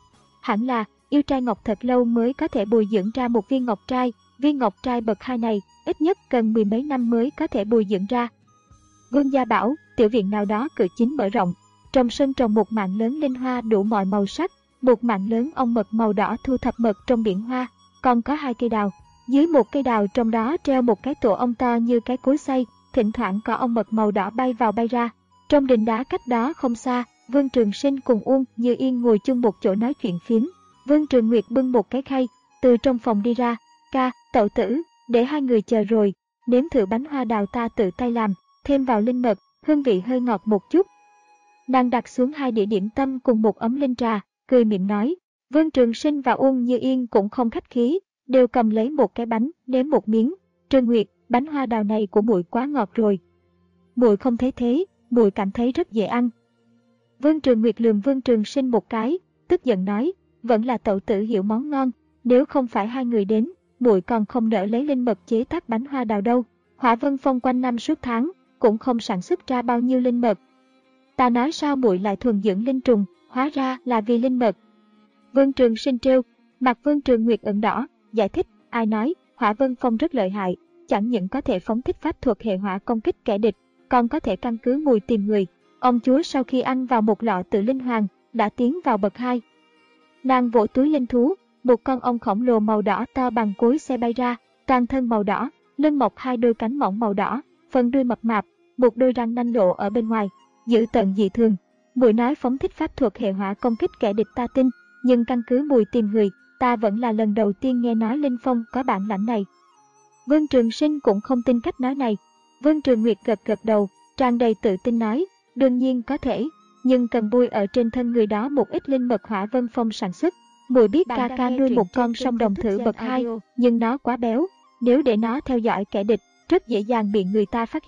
[SPEAKER 1] Hẳn là, yêu trai ngọc thật lâu mới có thể bồi dưỡng ra một viên ngọc trai, viên ngọc trai bậc hai này, ít nhất cần mười mấy năm mới có thể bồi dưỡng ra. Vương gia bảo, tiểu viện nào đó cửa chính mở rộng, trong sân trồng một mảng lớn linh hoa đủ mọi màu sắc, một mảng lớn ong mật màu đỏ thu thập mật trong biển hoa, còn có hai cây đào. Dưới một cây đào trong đó treo một cái tổ ong to như cái cối xay, thỉnh thoảng có ong mật màu đỏ bay vào bay ra. Trong đình đá cách đó không xa, Vương Trường Sinh cùng Uông Như Yên ngồi chung một chỗ nói chuyện phiếm. Vương Trường Nguyệt bưng một cái khay, từ trong phòng đi ra, ca, tẩu tử, để hai người chờ rồi, nếm thử bánh hoa đào ta tự tay làm, thêm vào linh mật, hương vị hơi ngọt một chút. Nàng đặt xuống hai đĩa điểm tâm cùng một ấm linh trà, cười mỉm nói. Vương Trường Sinh và Uông Như Yên cũng không khách khí, đều cầm lấy một cái bánh, nếm một miếng. Trường Nguyệt, bánh hoa đào này của muội quá ngọt rồi. Muội không thấy thế, muội cảm thấy rất dễ ăn. Vương Trường Nguyệt lườm Vương Trường Sinh một cái, tức giận nói, vẫn là tẩu tử hiểu món ngon, nếu không phải hai người đến, muội còn không nỡ lấy linh mật chế tác bánh hoa đào đâu. Hỏa Vân Phong quanh năm suốt tháng, cũng không sản xuất ra bao nhiêu linh mật. Ta nói sao muội lại thuần dưỡng linh trùng, hóa ra là vì linh mật. Vương Trường Sinh trêu, mặt Vương Trường Nguyệt ửng đỏ, giải thích, ai nói, Hỏa Vân Phong rất lợi hại, chẳng những có thể phóng thích pháp thuật hệ hỏa công kích kẻ địch, còn có thể căn cứ mùi tìm người. Ông chúa sau khi ăn vào một lọ tự linh hoàng, đã tiến vào bậc hai. Nàng vỗ túi linh thú, một con ong khổng lồ màu đỏ to bằng cối xe bay ra, toàn thân màu đỏ, lưng mọc hai đôi cánh mỏng màu đỏ, phần đuôi mập mạp, một đôi răng nanh lộ ở bên ngoài, dữ tợn dị thường. Muội nói phóng thích pháp thuật hệ hỏa công kích kẻ địch ta tin, nhưng căn cứ mùi tìm người, ta vẫn là lần đầu tiên nghe nói Linh Phong có bản lãnh này. Vương Trường Sinh cũng không tin cách nói này. Vương Trường Nguyệt gật gật đầu, tràn đầy tự tin nói, đương nhiên có thể, nhưng cần bôi ở trên thân người đó một ít linh mật Hỏa Vân Phong sản xuất. Muội biết ca ca nuôi một con song đồng thử bậc hai, nhưng nó quá béo, nếu để nó theo dõi kẻ địch, rất dễ dàng bị người ta phát hiện,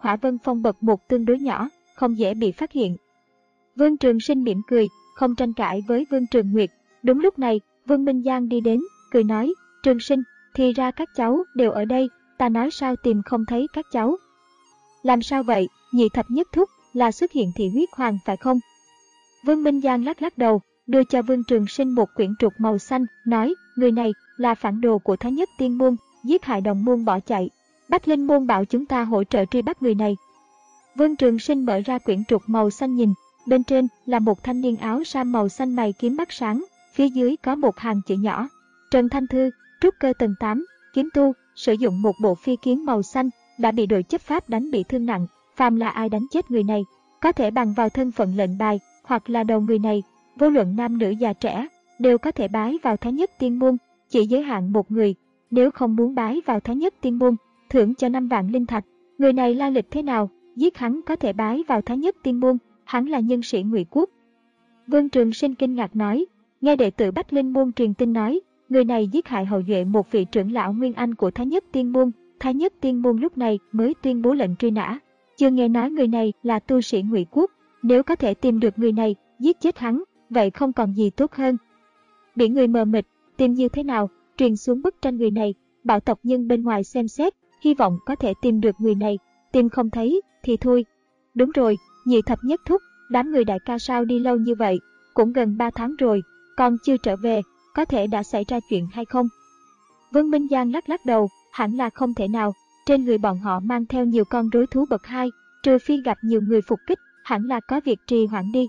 [SPEAKER 1] Hỏa Vân Phong bật một tương đối nhỏ, không dễ bị phát hiện. Vương Trường Sinh mỉm cười, không tranh cãi với Vương Trường Nguyệt. Đúng lúc này, Vương Minh Giang đi đến, cười nói, Trường Sinh, thì ra các cháu đều ở đây, ta nói sao tìm không thấy các cháu. Làm sao vậy, Nhị thập nhất thúc, là xuất hiện thị huyết hoàng phải không? Vương Minh Giang lắc lắc đầu, đưa cho Vương Trường Sinh một quyển trục màu xanh, nói, người này là phản đồ của Thái Nhất Tiên Môn, giết hại đồng môn bỏ chạy. Bách Linh Môn bảo chúng ta hỗ trợ truy bắt người này. Vương Trường Sinh mở ra quyển trục màu xanh nhìn, bên trên là một thanh niên áo sam màu xanh mày kiếm mắt sáng, phía dưới có một hàng chữ nhỏ. Trần Thanh Thư, trúc cơ tầng tám, kiếm tu, sử dụng một bộ phi kiếm màu xanh, đã bị đội chấp pháp đánh bị thương nặng. Phàm là ai đánh chết người này, có thể bằng vào thân phận lệnh bài, hoặc là đầu người này, vô luận nam nữ già trẻ, đều có thể bái vào Thái Nhất Tiên Môn, chỉ giới hạn một người. Nếu không muốn bái vào Thái Nhất Tiên Môn, thưởng cho năm vạn linh thạch. Người này la lịch thế nào, giết hắn có thể bái vào Thái Nhất Tiên Môn, hắn là nhân sĩ Ngụy Quốc. Vương Trường Sinh kinh ngạc nói, nghe đệ tử Bách Linh Môn truyền tin nói, người này giết hại hậu duệ một vị trưởng lão Nguyên Anh của Thái Nhất Tiên Môn. Thái Nhất Tiên Môn lúc này mới tuyên bố lệnh truy nã. Chưa nghe nói người này là tu sĩ Ngụy Quốc, nếu có thể tìm được người này, giết chết hắn, vậy không còn gì tốt hơn. Bị người mờ mịt, tìm như thế nào, truyền xuống bức tranh người này, bảo tộc nhân bên ngoài xem xét, hy vọng có thể tìm được người này, tìm không thấy, thì thôi. Đúng rồi, Nhị thập nhất thúc, đám người đại ca sao đi lâu như vậy, cũng gần ba tháng rồi, còn chưa trở về, có thể đã xảy ra chuyện hay không? Vương Minh Giang lắc lắc đầu, hẳn là không thể nào, trên người bọn họ mang theo nhiều con rối thú bậc hai, trừ phi gặp nhiều người phục kích, hẳn là có việc trì hoãn đi.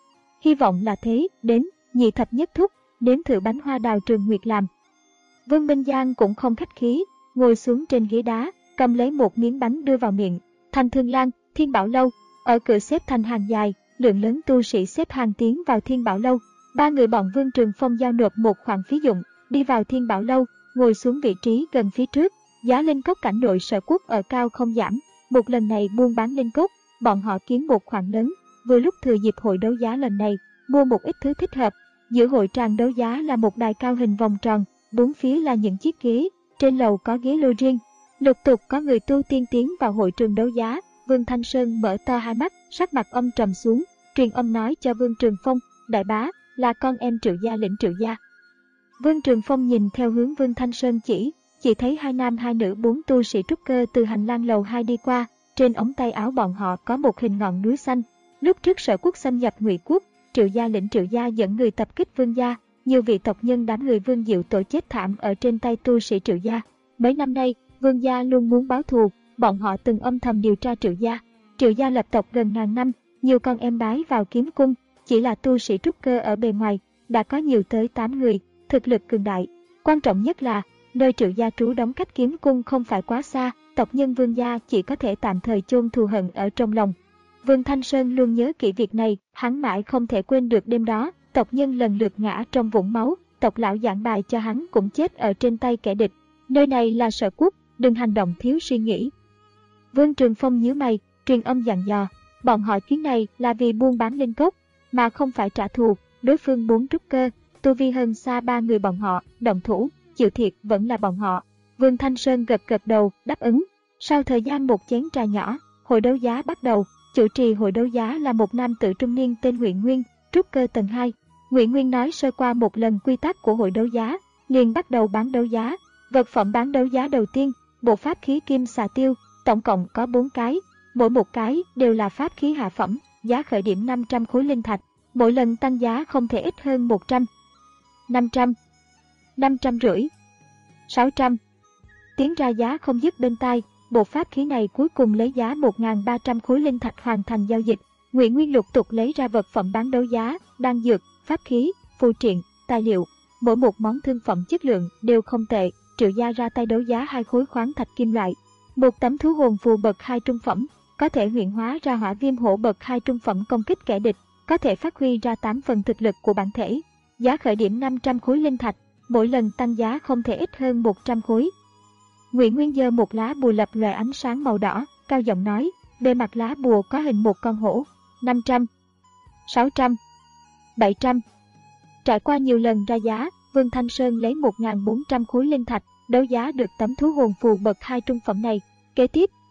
[SPEAKER 1] Hy vọng là thế, đến, Nhị thập nhất thúc, nếm thử bánh hoa đào Trường Nguyệt làm. Vương Minh Giang cũng không khách khí, ngồi xuống trên ghế đá, cầm lấy một miếng bánh đưa vào miệng. Thành Thương Lan, Thiên Bảo Lâu, ở cửa xếp thành hàng dài, lượng lớn tu sĩ xếp hàng tiến vào Thiên Bảo Lâu. Ba người bọn Vương Trường Phong giao nộp một khoản phí dụng, đi vào Thiên Bảo Lâu, ngồi xuống vị trí gần phía trước. Giá linh cốc cảnh nội Sở Quốc ở cao không giảm, một lần này buôn bán linh cốc, bọn họ kiếm một khoản lớn, vừa lúc thừa dịp hội đấu giá lần này, mua một ít thứ thích hợp. Giữa hội tràng đấu giá là một đài cao hình vòng tròn, bốn phía là những chiếc ghế, trên lầu có ghế lô riêng. Lục tục có người tu tiên tiến vào hội trường đấu giá. Vương Thanh Sơn mở to hai mắt, sắc mặt âm trầm xuống, truyền âm nói cho Vương Trường Phong, đại bá, là con em Triệu gia lĩnh Triệu gia. Vương Trường Phong nhìn theo hướng Vương Thanh Sơn chỉ, chỉ thấy hai nam hai nữ bốn tu sĩ trúc cơ từ hành lang lầu hai đi qua, trên ống tay áo bọn họ có một hình ngọn núi xanh. Lúc trước Sở Quốc xâm nhập Ngụy Quốc, Triệu gia lĩnh Triệu gia dẫn người tập kích Vương gia, nhiều vị tộc nhân đám người Vương Diệu tổ chết thảm ở trên tay tu sĩ Triệu gia. Mấy năm nay, Vương gia luôn muốn báo thù, bọn họ từng âm thầm điều tra Triệu gia. Triệu gia lập tộc gần ngàn năm, nhiều con em bái vào kiếm cung, chỉ là tu sĩ trúc cơ ở bề ngoài, đã có nhiều tới tám người, thực lực cường đại. Quan trọng nhất là, nơi Triệu gia trú đóng cách kiếm cung không phải quá xa, tộc nhân Vương gia chỉ có thể tạm thời chôn thù hận ở trong lòng. Vương Thanh Sơn luôn nhớ kỹ việc này, hắn mãi không thể quên được đêm đó, tộc nhân lần lượt ngã trong vũng máu, tộc lão giảng bài cho hắn cũng chết ở trên tay kẻ địch. Nơi này là Sở Quốc, đừng hành động thiếu suy nghĩ. Vương Trường Phong nhíu mày, truyền âm dặn dò, bọn họ chuyến này là vì buôn bán linh cốc, mà không phải trả thù. Đối phương bốn trúc cơ, tu vi hơn xa ba người bọn họ, động thủ, chịu thiệt vẫn là bọn họ. Vương Thanh Sơn gật gật đầu, đáp ứng. Sau thời gian một chén trà nhỏ, hội đấu giá bắt đầu. Chủ trì hội đấu giá là một nam tử trung niên tên Nguyễn Nguyên, trúc cơ tầng hai. Nguyễn Nguyên nói sơ qua một lần quy tắc của hội đấu giá, liền bắt đầu bán đấu giá. Vật phẩm bán đấu giá đầu tiên, bộ pháp khí kim xà tiêu, tổng cộng có bốn cái, mỗi một cái đều là pháp khí hạ phẩm, giá khởi điểm năm trăm khối linh thạch, mỗi lần tăng giá không thể ít hơn một trăm, năm trăm, năm trăm rưỡi, sáu trăm. Tiếng ra giá không dứt bên tai, bộ pháp khí này cuối cùng lấy giá một nghìn ba trăm khối linh thạch hoàn thành giao dịch. Nguyễn Nguyên lục tục lấy ra vật phẩm bán đấu giá, đan dược, pháp khí, phù triện, tài liệu, mỗi một món thương phẩm chất lượng đều không tệ. Triệu gia ra tay đấu giá hai khối khoáng thạch kim loại, một tấm thú hồn phù bậc hai trung phẩm, có thể luyện hóa ra hỏa viêm hổ bậc hai trung phẩm công kích kẻ địch, có thể phát huy ra tám phần thực lực của bản thể. Giá khởi điểm năm trăm khối linh thạch, mỗi lần tăng giá không thể ít hơn một trăm khối. Nguyễn Nguyên giơ một lá bùa lập lòe ánh sáng màu đỏ, cao giọng nói, bề mặt lá bùa có hình một con hổ. năm trăm, sáu trăm, bảy trăm. Trải qua nhiều lần ra giá, Vương Thanh Sơn lấy một nghìn bốn trăm khối linh thạch, đấu giá được tấm thú hồn phù bậc hai trung phẩm này. Kế tiếp,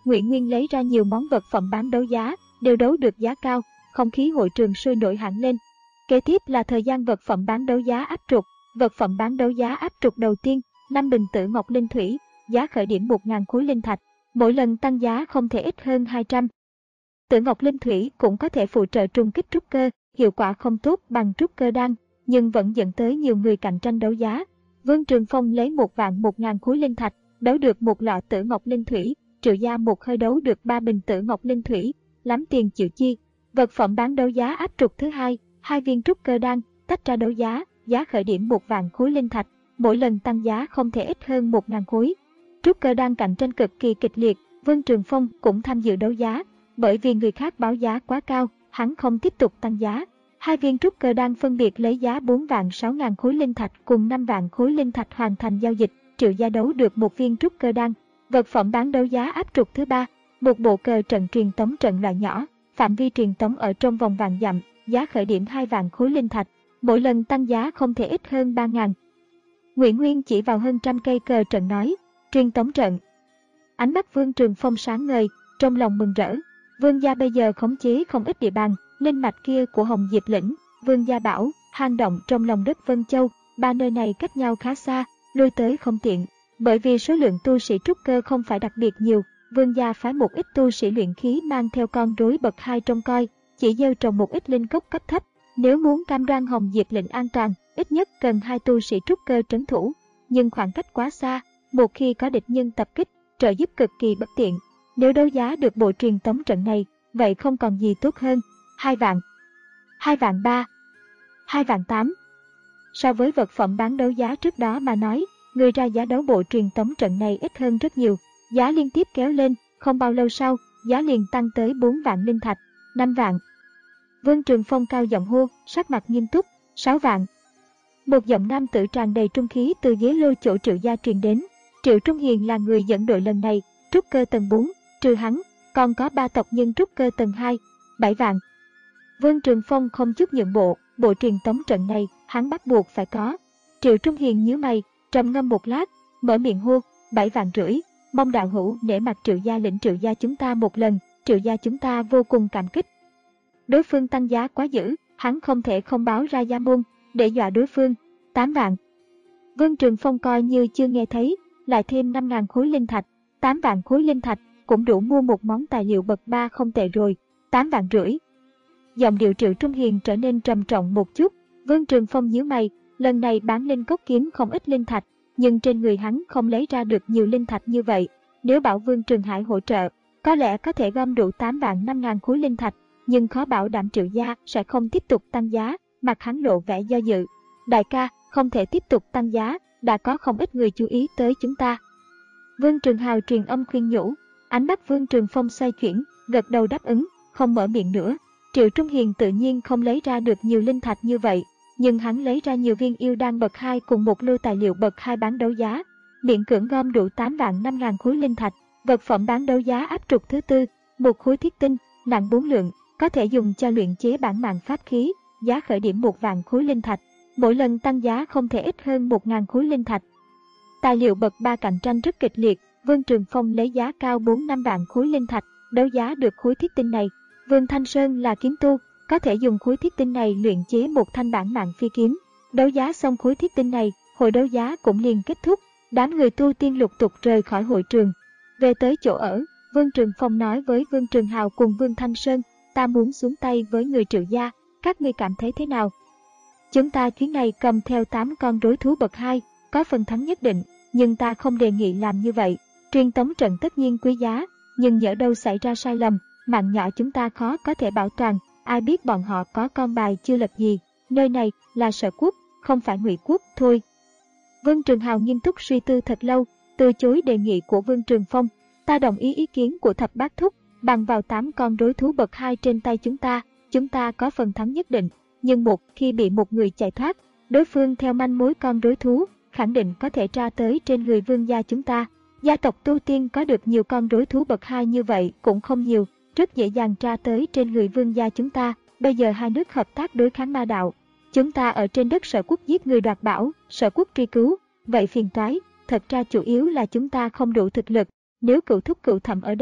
[SPEAKER 1] Nguyễn Nguyên lấy ra nhiều món vật phẩm bán đấu giá, đều đấu được giá cao, không khí hội trường sôi nổi hẳn lên. Kế tiếp là thời gian vật phẩm bán đấu giá áp trục. Vật phẩm bán đấu giá áp trục đầu tiên, năm bình tử ngọc linh thủy, giá khởi điểm một nghìn khối linh thạch, mỗi lần tăng giá không thể ít hơn hai trăm. Tử ngọc linh thủy cũng có thể phụ trợ trùng kích trúc cơ, hiệu quả không tốt bằng trúc cơ đan, nhưng vẫn dẫn tới nhiều người cạnh tranh đấu giá. Vương Trường Phong lấy một vạn một nghìn khối linh thạch, đấu được một lọ tử ngọc linh thủy, Triệu Gia một hơi đấu được ba bình tử ngọc linh thủy, lắm tiền chịu chi. Vật phẩm bán đấu giá áp trục thứ hai, hai viên trúc cơ đan, tách ra đấu giá, giá khởi điểm một vạn khối linh thạch, mỗi lần tăng giá không thể ít hơn một nghìn khối. Trúc cơ đan cạnh tranh cực kỳ kịch liệt, Vương Trường Phong cũng tham dự đấu giá, bởi vì người khác báo giá quá cao, hắn không tiếp tục tăng giá. Hai viên trúc cơ đan phân biệt lấy giá bốn vạn sáu nghìn khối linh thạch cùng năm vạn khối linh thạch hoàn thành giao dịch, Triệu Gia đấu được một viên trúc cơ đan. Vật phẩm bán đấu giá áp trục thứ ba, một bộ cờ trận truyền tống trận loại nhỏ, phạm vi truyền tống ở trong vòng vạn dặm, giá khởi điểm hai vạn khối linh thạch, mỗi lần tăng giá không thể ít hơn ba nghìn. Nguyễn Nguyên chỉ vào hơn trăm cây cờ trận nói, truyền tống trận. Ánh mắt Vương Trường Phong sáng ngời, trong lòng mừng rỡ. Vương gia bây giờ khống chế không ít địa bàn, linh mạch kia của Hồng Diệp lĩnh, Vương gia bảo, hang động trong lòng đất Vân Châu, ba nơi này cách nhau khá xa, lui tới không tiện. Bởi vì số lượng tu sĩ trúc cơ không phải đặc biệt nhiều, Vương gia phái một ít tu sĩ luyện khí mang theo con rối bậc hai trông coi, chỉ gieo trồng một ít linh cốc cấp thấp. Nếu muốn cam đoan Hồng Diệp lĩnh an toàn, ít nhất cần hai tu sĩ trúc cơ trấn thủ, nhưng khoảng cách quá xa, một khi có địch nhân tập kích, trợ giúp cực kỳ bất tiện. Nếu đấu giá được bộ truyền tống trận này, vậy không còn gì tốt hơn. Hai vạn, hai vạn ba, hai vạn tám. So với vật phẩm bán đấu giá trước đó mà nói, người ra giá đấu bộ truyền tống trận này ít hơn rất nhiều. Giá liên tiếp kéo lên, không bao lâu sau, giá liền tăng tới bốn vạn linh thạch, năm vạn. Vương Trường Phong cao giọng hô, sắc mặt nghiêm túc, sáu vạn. Một giọng nam tử tràn đầy trung khí từ ghế lô chỗ Triệu Gia truyền đến. Triệu Trung Hiền là người dẫn đội lần này, trúc cơ tầng bốn, trừ hắn, còn có ba tộc nhân trúc cơ tầng hai, bảy vạn. Vương Trường Phong không chút nhượng bộ, bộ truyền tống trận này, hắn bắt buộc phải có. Triệu Trung Hiền nhíu mày, trầm ngâm một lát, mở miệng hô, bảy vạn rưỡi, mong đạo hữu nể mặt Triệu Gia lĩnh Triệu Gia chúng ta một lần, Triệu Gia chúng ta vô cùng cảm kích. Đối phương tăng giá quá dữ, hắn không thể không báo ra gia môn, để dọa đối phương, tám vạn. Vương Trường Phong coi như chưa nghe thấy, lại thêm năm nghìn khối linh thạch, tám vạn khối linh thạch, cũng đủ mua một món tài liệu bậc ba không tệ rồi, tám vạn rưỡi. Giọng điệu Triệu Trung Hiền trở nên trầm trọng một chút, Vương Trường Phong nhíu mày, lần này bán linh cốc kiếm không ít linh thạch, nhưng trên người hắn không lấy ra được nhiều linh thạch như vậy. Nếu bảo Vương Trường Hải hỗ trợ, có lẽ có thể gom đủ tám vạn năm nghìn khối linh thạch, nhưng khó bảo đảm Triệu Gia sẽ không tiếp tục tăng giá, mặt hắn lộ vẻ do dự. Đại ca, không thể tiếp tục tăng giá, đã có không ít người chú ý tới chúng ta. Vương Trường Hào truyền âm khuyên nhủ, ánh mắt Vương Trường Phong xoay chuyển, gật đầu đáp ứng, không mở miệng nữa. Triệu Trung Hiền tự nhiên không lấy ra được nhiều linh thạch như vậy, nhưng hắn lấy ra nhiều viên yêu đan bậc hai cùng một lô tài liệu bậc hai bán đấu giá, miễn cưỡng gom đủ tám vạn năm nghìn khối linh thạch. Vật phẩm bán đấu giá áp trục thứ tư, một khối thiết tinh, nặng bốn lượng, có thể dùng cho luyện chế bản mạng pháp khí, giá khởi điểm một vạn khối linh thạch, mỗi lần tăng giá không thể ít hơn một nghìn khối linh thạch. Tài liệu bậc ba cạnh tranh rất kịch liệt, Vương Trường Phong lấy giá cao bốn năm vạn khối linh thạch, đấu giá được khối thiết tinh này. Vương Thanh Sơn là kiếm tu, có thể dùng khối thiết tinh này luyện chế một thanh bản mạng phi kiếm. Đấu giá xong khối thiết tinh này, hội đấu giá cũng liền kết thúc, đám người tu tiên lục tục rời khỏi hội trường. Về tới chỗ ở, Vương Trường Phong nói với Vương Trường Hào cùng Vương Thanh Sơn, ta muốn xuống tay với người Triệu Gia, các ngươi cảm thấy thế nào? Chúng ta chuyến này cầm theo tám con rối thú bậc hai, có phần thắng nhất định, nhưng ta không đề nghị làm như vậy. Truyền tống trận tất nhiên quý giá, nhưng nhỡ đâu xảy ra sai lầm, mạng nhỏ chúng ta khó có thể bảo toàn, ai biết bọn họ có con bài chưa lật gì. Nơi này là Sở Quốc, không phải Ngụy Quốc thôi. Vương Trường Hào nghiêm túc suy tư thật lâu, từ chối đề nghị của Vương Trường Phong. Ta đồng ý ý kiến của Thập Bát Thúc, bằng vào tám con rối thú bậc hai trên tay chúng ta, chúng ta có phần thắng nhất định. Nhưng một khi bị một người chạy thoát, đối phương theo manh mối con rối thú, khẳng định có thể tra tới trên người Vương gia chúng ta. Gia tộc tu tiên có được nhiều con rối thú bậc hai như vậy cũng không nhiều, rất dễ dàng tra tới trên người Vương gia chúng ta. Bây giờ hai nước hợp tác đối kháng ma đạo, chúng ta ở trên đất Sở Quốc giết người đoạt bảo, Sở Quốc truy cứu, vậy phiền toái. Thật ra chủ yếu là chúng ta không đủ thực lực, nếu cựu thúc cựu thẩm ở đây,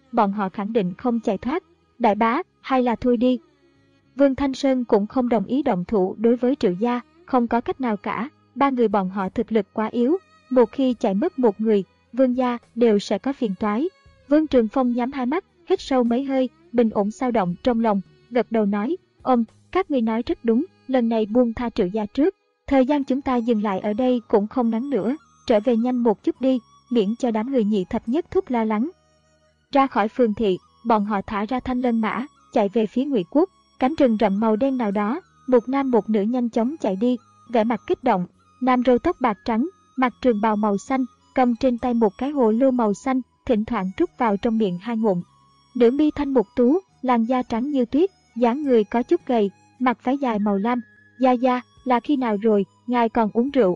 [SPEAKER 1] bọn họ khẳng định không chạy thoát. Đại bá, hay là thôi đi. Vương Thanh Sơn cũng không đồng ý động thủ đối với Triệu gia, không có cách nào cả, ba người bọn họ thực lực quá yếu, một khi chạy mất một người, Vương gia đều sẽ có phiền toái. Vương Trường Phong nhắm hai mắt, hít sâu mấy hơi, bình ổn dao động trong lòng, gật đầu nói, ôm, các ngươi nói rất đúng, lần này buông tha Triệu gia trước, thời gian chúng ta dừng lại ở đây cũng không ngắn nữa, trở về nhanh một chút đi, miễn cho đám người nhị thập nhất thúc lo lắng. Ra khỏi phường thị, bọn họ thả ra Thanh Lân mã, chạy về phía Ngụy Quốc. Cánh rừng rậm màu đen nào đó, một nam một nữ nhanh chóng chạy đi, vẻ mặt kích động. Nam râu tóc bạc trắng, mặc trường bào màu xanh, cầm trên tay một cái hồ lô màu xanh, thỉnh thoảng trút vào trong miệng hai ngụm. Nữ mi thanh mục tú, làn da trắng như tuyết, dáng người có chút gầy, mặc váy dài màu lam. Gia gia, là khi nào rồi, ngài còn uống rượu?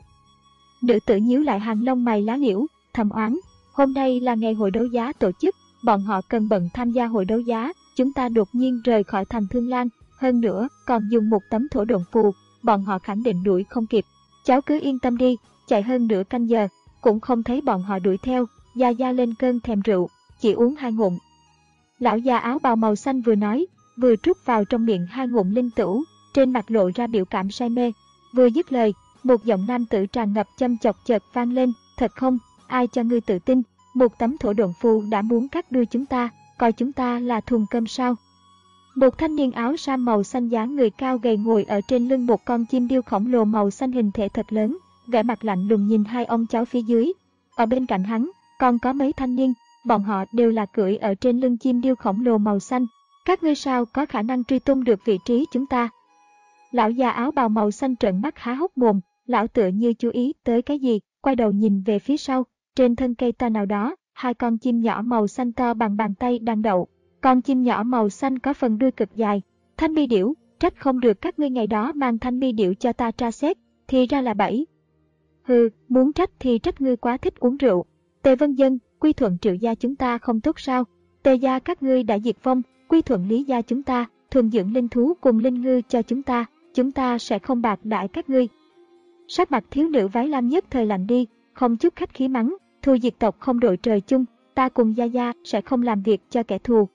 [SPEAKER 1] Nữ tử nhíu lại hàng lông mày lá liễu, thầm oán. Hôm nay là ngày hội đấu giá tổ chức, bọn họ cần bận tham gia hội đấu giá. Chúng ta đột nhiên rời khỏi thành Thương Lan, hơn nữa còn dùng một tấm thổ độn phù, bọn họ khẳng định đuổi không kịp. Cháu cứ yên tâm đi, chạy hơn nửa canh giờ, cũng không thấy bọn họ đuổi theo. Gia gia lên cơn thèm rượu, chỉ uống hai ngụm. Lão già áo bào màu xanh vừa nói, vừa trút vào trong miệng hai ngụm linh tửu, trên mặt lộ ra biểu cảm say mê. Vừa dứt lời, một giọng nam tử tràn ngập châm chọc chợt vang lên, thật không, ai cho ngươi tự tin, một tấm thổ độn phù đã muốn cắt đuôi chúng ta. Coi chúng ta là thùng cơm sao? Một thanh niên áo sam màu xanh dáng người cao gầy ngồi ở trên lưng một con chim điêu khổng lồ màu xanh hình thể thật lớn, vẻ mặt lạnh lùng nhìn hai ông cháu phía dưới. Ở bên cạnh hắn, còn có mấy thanh niên, bọn họ đều là cưỡi ở trên lưng chim điêu khổng lồ màu xanh. Các ngươi sao có khả năng truy tung được vị trí chúng ta? Lão già áo bào màu xanh trợn mắt há hốc mồm, lão tựa như chú ý tới cái gì, quay đầu nhìn về phía sau, trên thân cây to nào đó. Hai con chim nhỏ màu xanh to bằng bàn tay đang đậu. Con chim nhỏ màu xanh có phần đuôi cực dài. Thanh mi điểu, trách không được các ngươi ngày đó mang thanh mi điểu cho ta tra xét, thì ra là bẫy. Hừ, muốn trách thì trách ngươi quá thích uống rượu. Tề Vân Dân, quy thuận Triệu gia chúng ta không tốt sao? Tề gia các ngươi đã diệt vong, quy thuận Lý gia chúng ta, thuần dưỡng linh thú cùng linh ngư cho chúng ta, chúng ta sẽ không bạc đãi các ngươi. Sắc mặt thiếu nữ váy lam nhất thời lạnh đi, không chút khách khí mắng. Thù diệt tộc không đội trời chung, ta cùng gia gia sẽ không làm việc cho kẻ thù.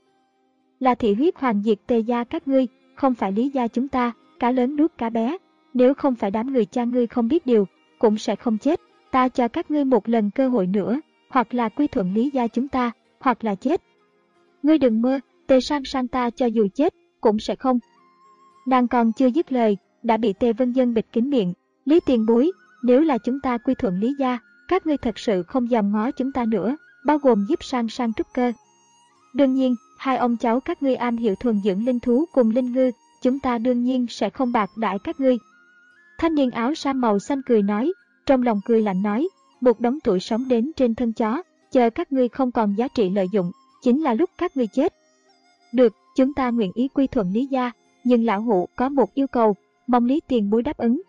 [SPEAKER 1] Là thị huyết hoàng diệt Tề gia các ngươi, không phải Lý gia chúng ta, cá lớn nuốt cá bé. Nếu không phải đám người cha ngươi không biết điều, cũng sẽ không chết. Ta cho các ngươi một lần cơ hội nữa, hoặc là quy thuận Lý gia chúng ta, hoặc là chết. Ngươi đừng mơ, Tề Sang Sang ta cho dù chết, cũng sẽ không. Nàng còn chưa dứt lời, đã bị Tề Vân Dân bịt kín miệng. Lý tiền bối, nếu là chúng ta quy thuận Lý gia, các ngươi thật sự không dòm ngó chúng ta nữa, bao gồm giúp Sang Sang trúc cơ. Đương nhiên, hai ông cháu các ngươi am hiểu thuần dưỡng linh thú cùng linh ngư, chúng ta đương nhiên sẽ không bạc đãi các ngươi. Thanh niên áo sam màu xanh cười nói, trong lòng cười lạnh nói, một đống tuổi sống đến trên thân chó, chờ các ngươi không còn giá trị lợi dụng, chính là lúc các ngươi chết. Được, chúng ta nguyện ý quy thuận Lý gia, nhưng lão hủ có một yêu cầu, mong Lý tiền bối đáp ứng.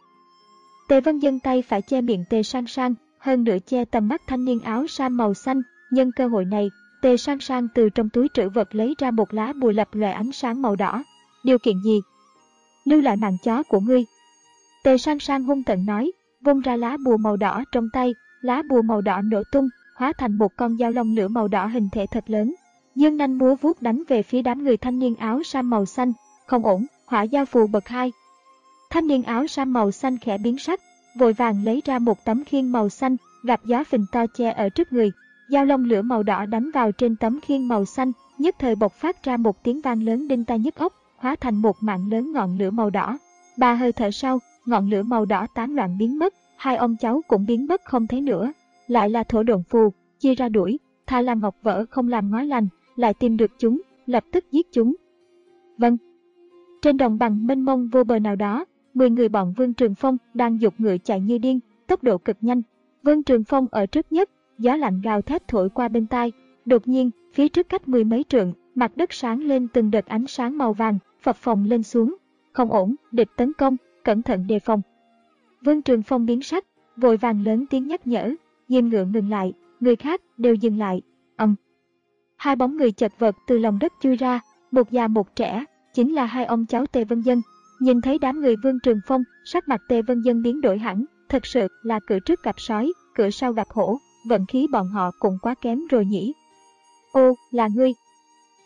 [SPEAKER 1] Tề Vân Dân tay phải che miệng Tề Sang Sang, hơn nữa che tầm mắt thanh niên áo sam màu xanh. Nhân cơ hội này, Tề Sang Sang từ trong túi trữ vật lấy ra một lá bùa lập lòe ánh sáng màu đỏ. Điều kiện gì? Lưu lại mạng chó của ngươi. Tề Sang Sang hung tợn nói, vung ra lá bùa màu đỏ trong tay, lá bùa màu đỏ nổ tung, hóa thành một con dao long lửa màu đỏ hình thể thật lớn. Dương nanh múa vuốt đánh về phía đám người thanh niên áo sam màu xanh. Không ổn, hỏa giao phù bậc hai. Thanh niên áo sam màu xanh khẽ biến sắc, vội vàng lấy ra một tấm khiên màu xanh, gặp gió phình to che ở trước người. Dao long lửa màu đỏ đánh vào trên tấm khiên màu xanh, nhất thời bộc phát ra một tiếng vang lớn đinh tai nhức óc, hóa thành một mạng lớn ngọn lửa màu đỏ. Ba hơi thở sau, ngọn lửa màu đỏ tán loạn biến mất, hai ông cháu cũng biến mất không thấy nữa. Lại là thổ độn phù, chia ra đuổi, thà làm ngọc vỡ không làm ngói lành, lại tìm được chúng, lập tức giết chúng. Vâng. Trên đồng bằng mênh mông vô bờ nào đó, mười người bọn Vương Trường Phong đang giục ngựa chạy như điên, tốc độ cực nhanh. Vương Trường Phong ở trước nhất, gió lạnh gào thét thổi qua bên tai. Đột nhiên, phía trước cách mười mấy trượng, mặt đất sáng lên từng đợt ánh sáng màu vàng, phập phồng lên xuống. Không ổn, địch tấn công, cẩn thận đề phòng. Vương Trường Phong biến sắc, vội vàng lớn tiếng nhắc nhở, diêm ngựa ngừng lại, người khác đều dừng lại. Ầm. Hai bóng người chật vật từ lòng đất chui ra, một già một trẻ, chính là hai ông cháu Tề Vân Dân. Nhìn thấy đám người Vương Trường Phong, sắc mặt Tề Vân Dân biến đổi hẳn, thật sự là cửa trước gặp sói, cửa sau gặp hổ, vận khí bọn họ cũng quá kém rồi nhỉ. Ô, là ngươi.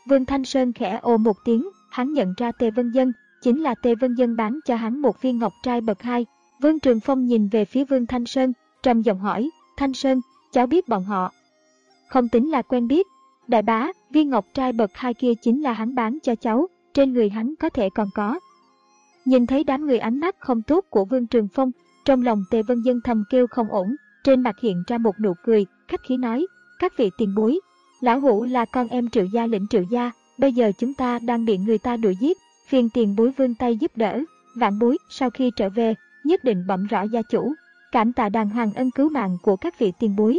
[SPEAKER 1] Vương Thanh Sơn khẽ ồ một tiếng, hắn nhận ra Tề Vân Dân, chính là Tề Vân Dân bán cho hắn một viên ngọc trai bậc hai. Vương Trường Phong nhìn về phía Vương Thanh Sơn, trầm giọng hỏi, Thanh Sơn, cháu biết bọn họ? Không tính là quen biết. Đại bá, viên ngọc trai bậc hai kia chính là hắn bán cho cháu, trên người hắn có thể còn có. Nhìn thấy đám người ánh mắt không tốt của Vương Trường Phong, trong lòng Tề Vân Dân thầm kêu không ổn, trên mặt hiện ra một nụ cười, khách khí nói, các vị tiền bối, lão hữu là con em Triệu gia lĩnh Triệu gia, bây giờ chúng ta đang bị người ta đuổi giết, phiền tiền bối vươn tay giúp đỡ, vạn bối sau khi trở về, nhất định bẩm rõ gia chủ, cảm tạ đàng hoàng ân cứu mạng của các vị tiền bối.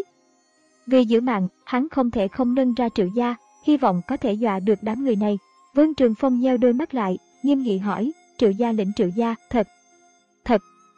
[SPEAKER 1] Vì giữ mạng, hắn không thể không nâng ra Triệu gia, hy vọng có thể dọa được đám người này. Vương Trường Phong nheo đôi mắt lại, nghiêm nghị hỏi, Triệu gia lĩnh Triệu gia, thật, thật.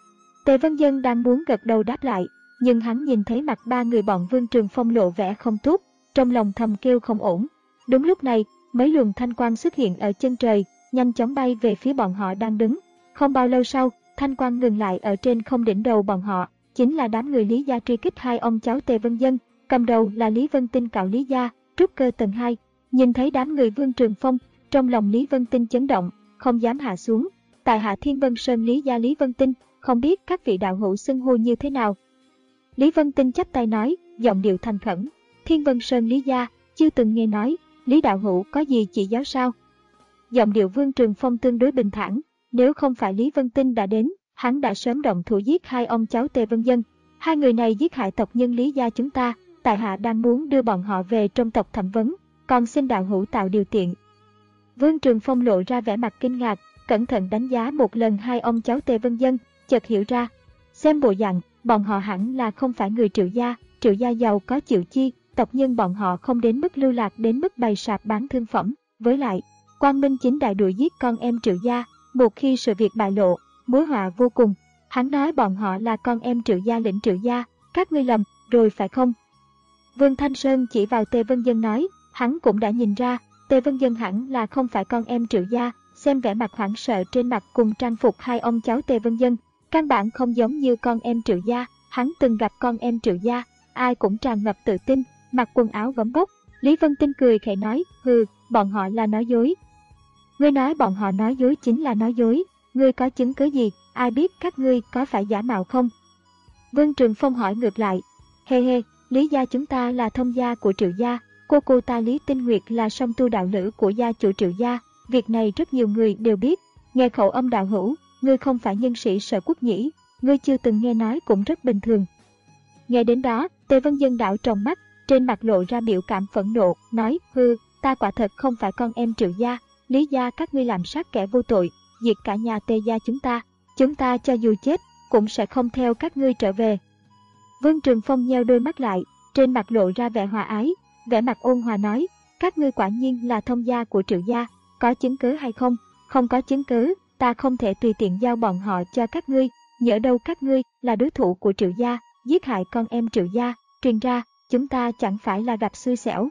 [SPEAKER 1] Tề Vân Dân đang muốn gật đầu đáp lại, nhưng hắn nhìn thấy mặt ba người bọn Vương Trường Phong lộ vẻ không tốt, trong lòng thầm kêu không ổn. Đúng lúc này, mấy luồng thanh quang xuất hiện ở chân trời, nhanh chóng bay về phía bọn họ đang đứng. Không bao lâu sau, thanh quang ngừng lại ở trên không đỉnh đầu bọn họ, chính là đám người Lý gia truy kích hai ông cháu Tề Vân Dân, cầm đầu là Lý Vân Tinh cạo Lý gia, trúc cơ tầng hai. Nhìn thấy đám người Vương Trường Phong, trong lòng Lý Vân Tinh chấn động, không dám hạ xuống. Tại hạ Thiên Vân Sơn Lý gia Lý Vân Tinh, không biết các vị đạo hữu xưng hô như thế nào. Lý Vân Tinh chắp tay nói, giọng điệu thành khẩn, Thiên Vân Sơn Lý gia, chưa từng nghe nói, Lý đạo hữu có gì chỉ giáo sao? Giọng điệu Vương Trường Phong tương đối bình thản, nếu không phải Lý Vân Tinh đã đến, hắn đã sớm động thủ giết hai ông cháu Tề Vân Dân. Hai người này giết hại tộc nhân Lý gia chúng ta, tại hạ đang muốn đưa bọn họ về trong tộc thẩm vấn, còn xin đạo hữu tạo điều kiện. Vương Trường Phong lộ ra vẻ mặt kinh ngạc, cẩn thận đánh giá một lần hai ông cháu Tề Vân Dân, chợt hiểu ra. Xem bộ dạng, bọn họ hẳn là không phải người Triệu gia, Triệu gia giàu có chịu chi, tộc nhân bọn họ không đến mức lưu lạc đến mức bày sạp bán thương phẩm. Với lại, Quang Minh chính đại đuổi giết con em Triệu gia, một khi sự việc bại lộ, mối họa vô cùng. Hắn nói bọn họ là con em Triệu gia lĩnh Triệu gia, các ngươi lầm, rồi phải không? Vương Thanh Sơn chỉ vào Tề Vân Dân nói, hắn cũng đã nhìn ra, Tề Vân Dân hẳn là không phải con em Triệu gia, xem vẻ mặt hoảng sợ trên mặt cùng trang phục hai ông cháu Tề Vân Dân, căn bản không giống như con em Triệu gia, hắn từng gặp con em Triệu gia, ai cũng tràn ngập tự tin, mặc quần áo gấm bốc. Lý Vân Tinh cười khẽ nói, hừ, bọn họ là nói dối. Ngươi nói bọn họ nói dối chính là nói dối, ngươi có chứng cứ gì, ai biết các ngươi có phải giả mạo không? Vương Trường Phong hỏi ngược lại, hê hê, Lý gia chúng ta là thông gia của Triệu gia, cô cô ta Lý Tinh Nguyệt là song tu đạo lữ của gia chủ Triệu gia, việc này rất nhiều người đều biết. Nghe khẩu âm đạo hữu, ngươi không phải nhân sĩ Sở Quốc nhỉ, ngươi chưa từng nghe nói cũng rất bình thường. Nghe đến đó, Tề Vân Dân đảo tròng mắt, trên mặt lộ ra biểu cảm phẫn nộ, nói, hư, ta quả thật không phải con em Triệu gia, Lý gia các ngươi làm sát kẻ vô tội, diệt cả nhà Tề gia chúng ta, chúng ta cho dù chết, cũng sẽ không theo các ngươi trở về. Vương Trường Phong nheo đôi mắt lại, trên mặt lộ ra vẻ hòa ái, vẻ mặt ôn hòa nói, các ngươi quả nhiên là thông gia của Triệu gia, có chứng cứ hay không? Không có chứng cứ, ta không thể tùy tiện giao bọn họ cho các ngươi, nhỡ đâu các ngươi là đối thủ của Triệu gia, giết hại con em Triệu gia, truyền ra, chúng ta chẳng phải là gặp xui xẻo.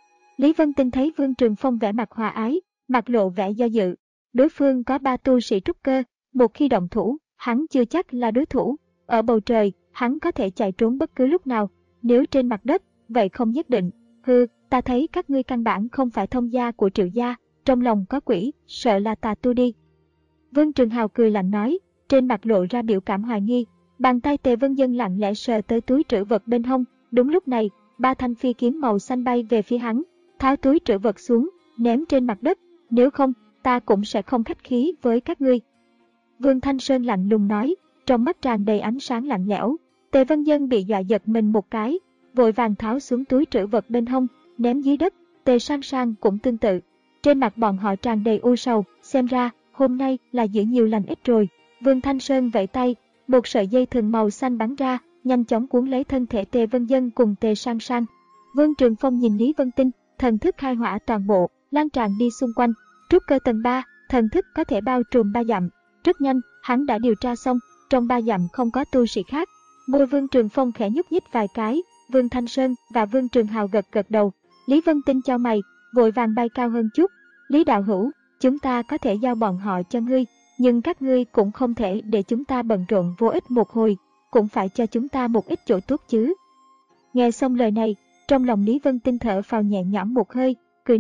[SPEAKER 1] Lý Vân Tinh thấy Vương Trường Phong vẻ mặt hòa ái, mặt lộ vẻ do dự. Đối phương có ba tu sĩ trúc cơ, một khi động thủ, hắn chưa chắc là đối thủ. Ở bầu trời, hắn có thể chạy trốn bất cứ lúc nào, nếu trên mặt đất, vậy không nhất định. Hừ, ta thấy các ngươi căn bản không phải thông gia của Triệu gia, trong lòng có quỷ, sợ là tà tu đi. Vương Trường Hào cười lạnh nói, trên mặt lộ ra biểu cảm hoài nghi. Bàn tay Tề Vân Dân lặng lẽ sờ tới túi trữ vật bên hông. Đúng lúc này, ba thanh phi kiếm màu xanh bay về phía hắn, tháo túi trữ vật xuống, ném trên mặt đất. Nếu không, ta cũng sẽ không khách khí với các ngươi. Vương Thanh Sơn lạnh lùng nói, trong mắt tràn đầy ánh sáng lạnh lẽo. Tề Vân Dân bị dọa giật mình một cái, vội vàng tháo xuống túi trữ vật bên hông, ném dưới đất. Tề Sang Sang cũng tương tự. Trên mặt bọn họ tràn đầy u sầu, xem ra, hôm nay là giữ nhiều lành ít rồi. Vương Thanh Sơn vẫy tay, một sợi dây thừng màu xanh bắn ra, nhanh chóng cuốn lấy thân thể Tề Vân Dân cùng Tề Sang Sang. Vương Trường Phong nhìn Lý Vân Tinh, thần thức khai hỏa toàn bộ, lan tràn đi xung quanh. Trúc cơ tầng ba, thần thức có thể bao trùm ba dặm. Rất nhanh, hắn đã điều tra xong, trong ba dặm không có tu sĩ khác. Môi Vương Trường Phong khẽ nhúc nhích vài cái, Vương Thanh Sơn và Vương Trường Hào gật gật đầu. Lý Vân Tinh cho mày, vội vàng bay cao hơn chút. Lý đạo hữu, chúng ta có thể giao bọn họ cho ngươi, nhưng các ngươi cũng không thể để chúng ta bận rộn vô ích một hồi, cũng phải cho chúng ta một ít chỗ tốt chứ. Nghe xong lời này, trong lòng Lý Vân Tinh thở phào nhẹ nhõm một hơi, cười nói,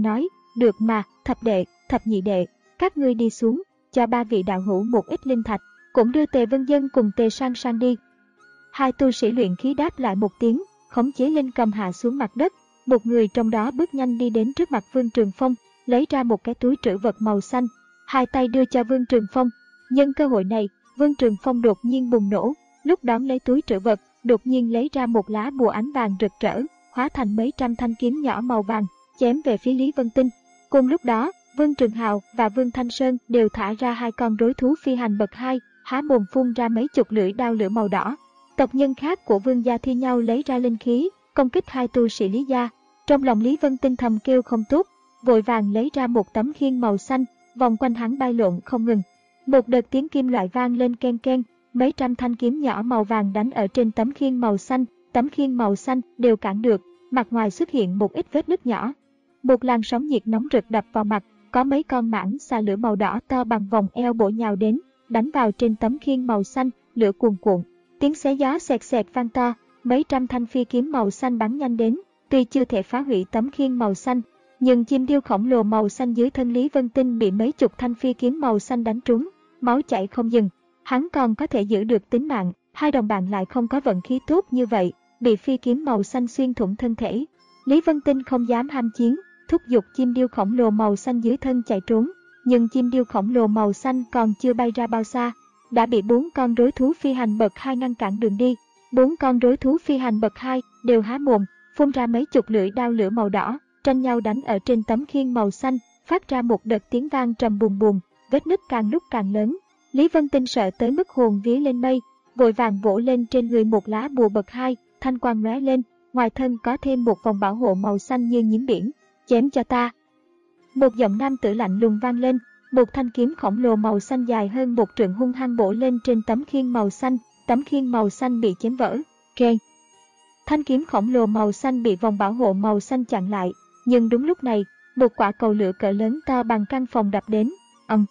[SPEAKER 1] được mà, thập đệ, thập nhị đệ, các ngươi đi xuống, cho ba vị đạo hữu một ít linh thạch, cũng đưa Tề Vân Dân cùng Tề Sang Sang đi. Hai tu sĩ luyện khí đáp lại một tiếng, khống chế linh cầm hạ xuống mặt đất. Một người trong đó bước nhanh đi đến trước mặt Vương Trường Phong, lấy ra một cái túi trữ vật màu xanh, hai tay đưa cho Vương Trường Phong. Nhân cơ hội này, Vương Trường Phong đột nhiên bùng nổ, lúc đón lấy túi trữ vật, đột nhiên lấy ra một lá bùa ánh vàng rực rỡ, hóa thành mấy trăm thanh kiếm nhỏ màu vàng, chém về phía Lý Vân Tinh. Cùng lúc đó, Vương Trường Hào và Vương Thanh Sơn đều thả ra hai con rối thú phi hành bậc hai, há mồm phun ra mấy chục lưỡi đao lửa màu đỏ. Tộc nhân khác của Vương gia thi nhau lấy ra linh khí, công kích hai tu sĩ Lý gia. Trong lòng Lý Vân Tinh thầm kêu không tốt, vội vàng lấy ra một tấm khiên màu xanh, vòng quanh hắn bay lộn không ngừng. Một đợt tiếng kim loại vang lên ken ken, mấy trăm thanh kiếm nhỏ màu vàng đánh ở trên tấm khiên màu xanh, tấm khiên màu xanh đều cản được, mặt ngoài xuất hiện một ít vết nứt nhỏ. Một làn sóng nhiệt nóng rực đập vào mặt, có mấy con mãng xà lửa màu đỏ to bằng vòng eo bổ nhào đến, đánh vào trên tấm khiên màu xanh, lửa cuồn cuộn. Tiếng xé gió xẹt xẹt vang to, mấy trăm thanh phi kiếm màu xanh bắn nhanh đến, tuy chưa thể phá hủy tấm khiên màu xanh, nhưng chim điêu khổng lồ màu xanh dưới thân Lý Vân Tinh bị mấy chục thanh phi kiếm màu xanh đánh trúng, máu chảy không dừng. Hắn còn có thể giữ được tính mạng, hai đồng bạn lại không có vận khí tốt như vậy, bị phi kiếm màu xanh xuyên thủng thân thể. Lý Vân Tinh không dám ham chiến, thúc giục chim điêu khổng lồ màu xanh dưới thân chạy trốn, nhưng chim điêu khổng lồ màu xanh còn chưa bay ra bao xa, đã bị bốn con rối thú phi hành bậc hai ngăn cản đường đi. Bốn con rối thú phi hành bậc hai đều há mồm, phun ra mấy chục lưỡi đao lửa màu đỏ, tranh nhau đánh ở trên tấm khiên màu xanh, phát ra một đợt tiếng vang trầm bùm bùm, vết nứt càng lúc càng lớn. Lý Vân Tinh sợ tới mức hồn vía lên mây, vội vàng vỗ lên trên người một lá bùa bậc hai, thanh quang lóe lên, ngoài thân có thêm một vòng bảo hộ màu xanh như nhiễm biển. Chém cho ta! Một giọng nam tử lạnh lùng vang lên, một thanh kiếm khổng lồ màu xanh dài hơn một trượng hung hăng bổ lên trên tấm khiên màu xanh, tấm khiên màu xanh bị chém vỡ. Keng! Thanh kiếm khổng lồ màu xanh bị vòng bảo hộ màu xanh chặn lại, nhưng đúng lúc này, một quả cầu lửa cỡ lớn to bằng căn phòng đập đến. Ầm!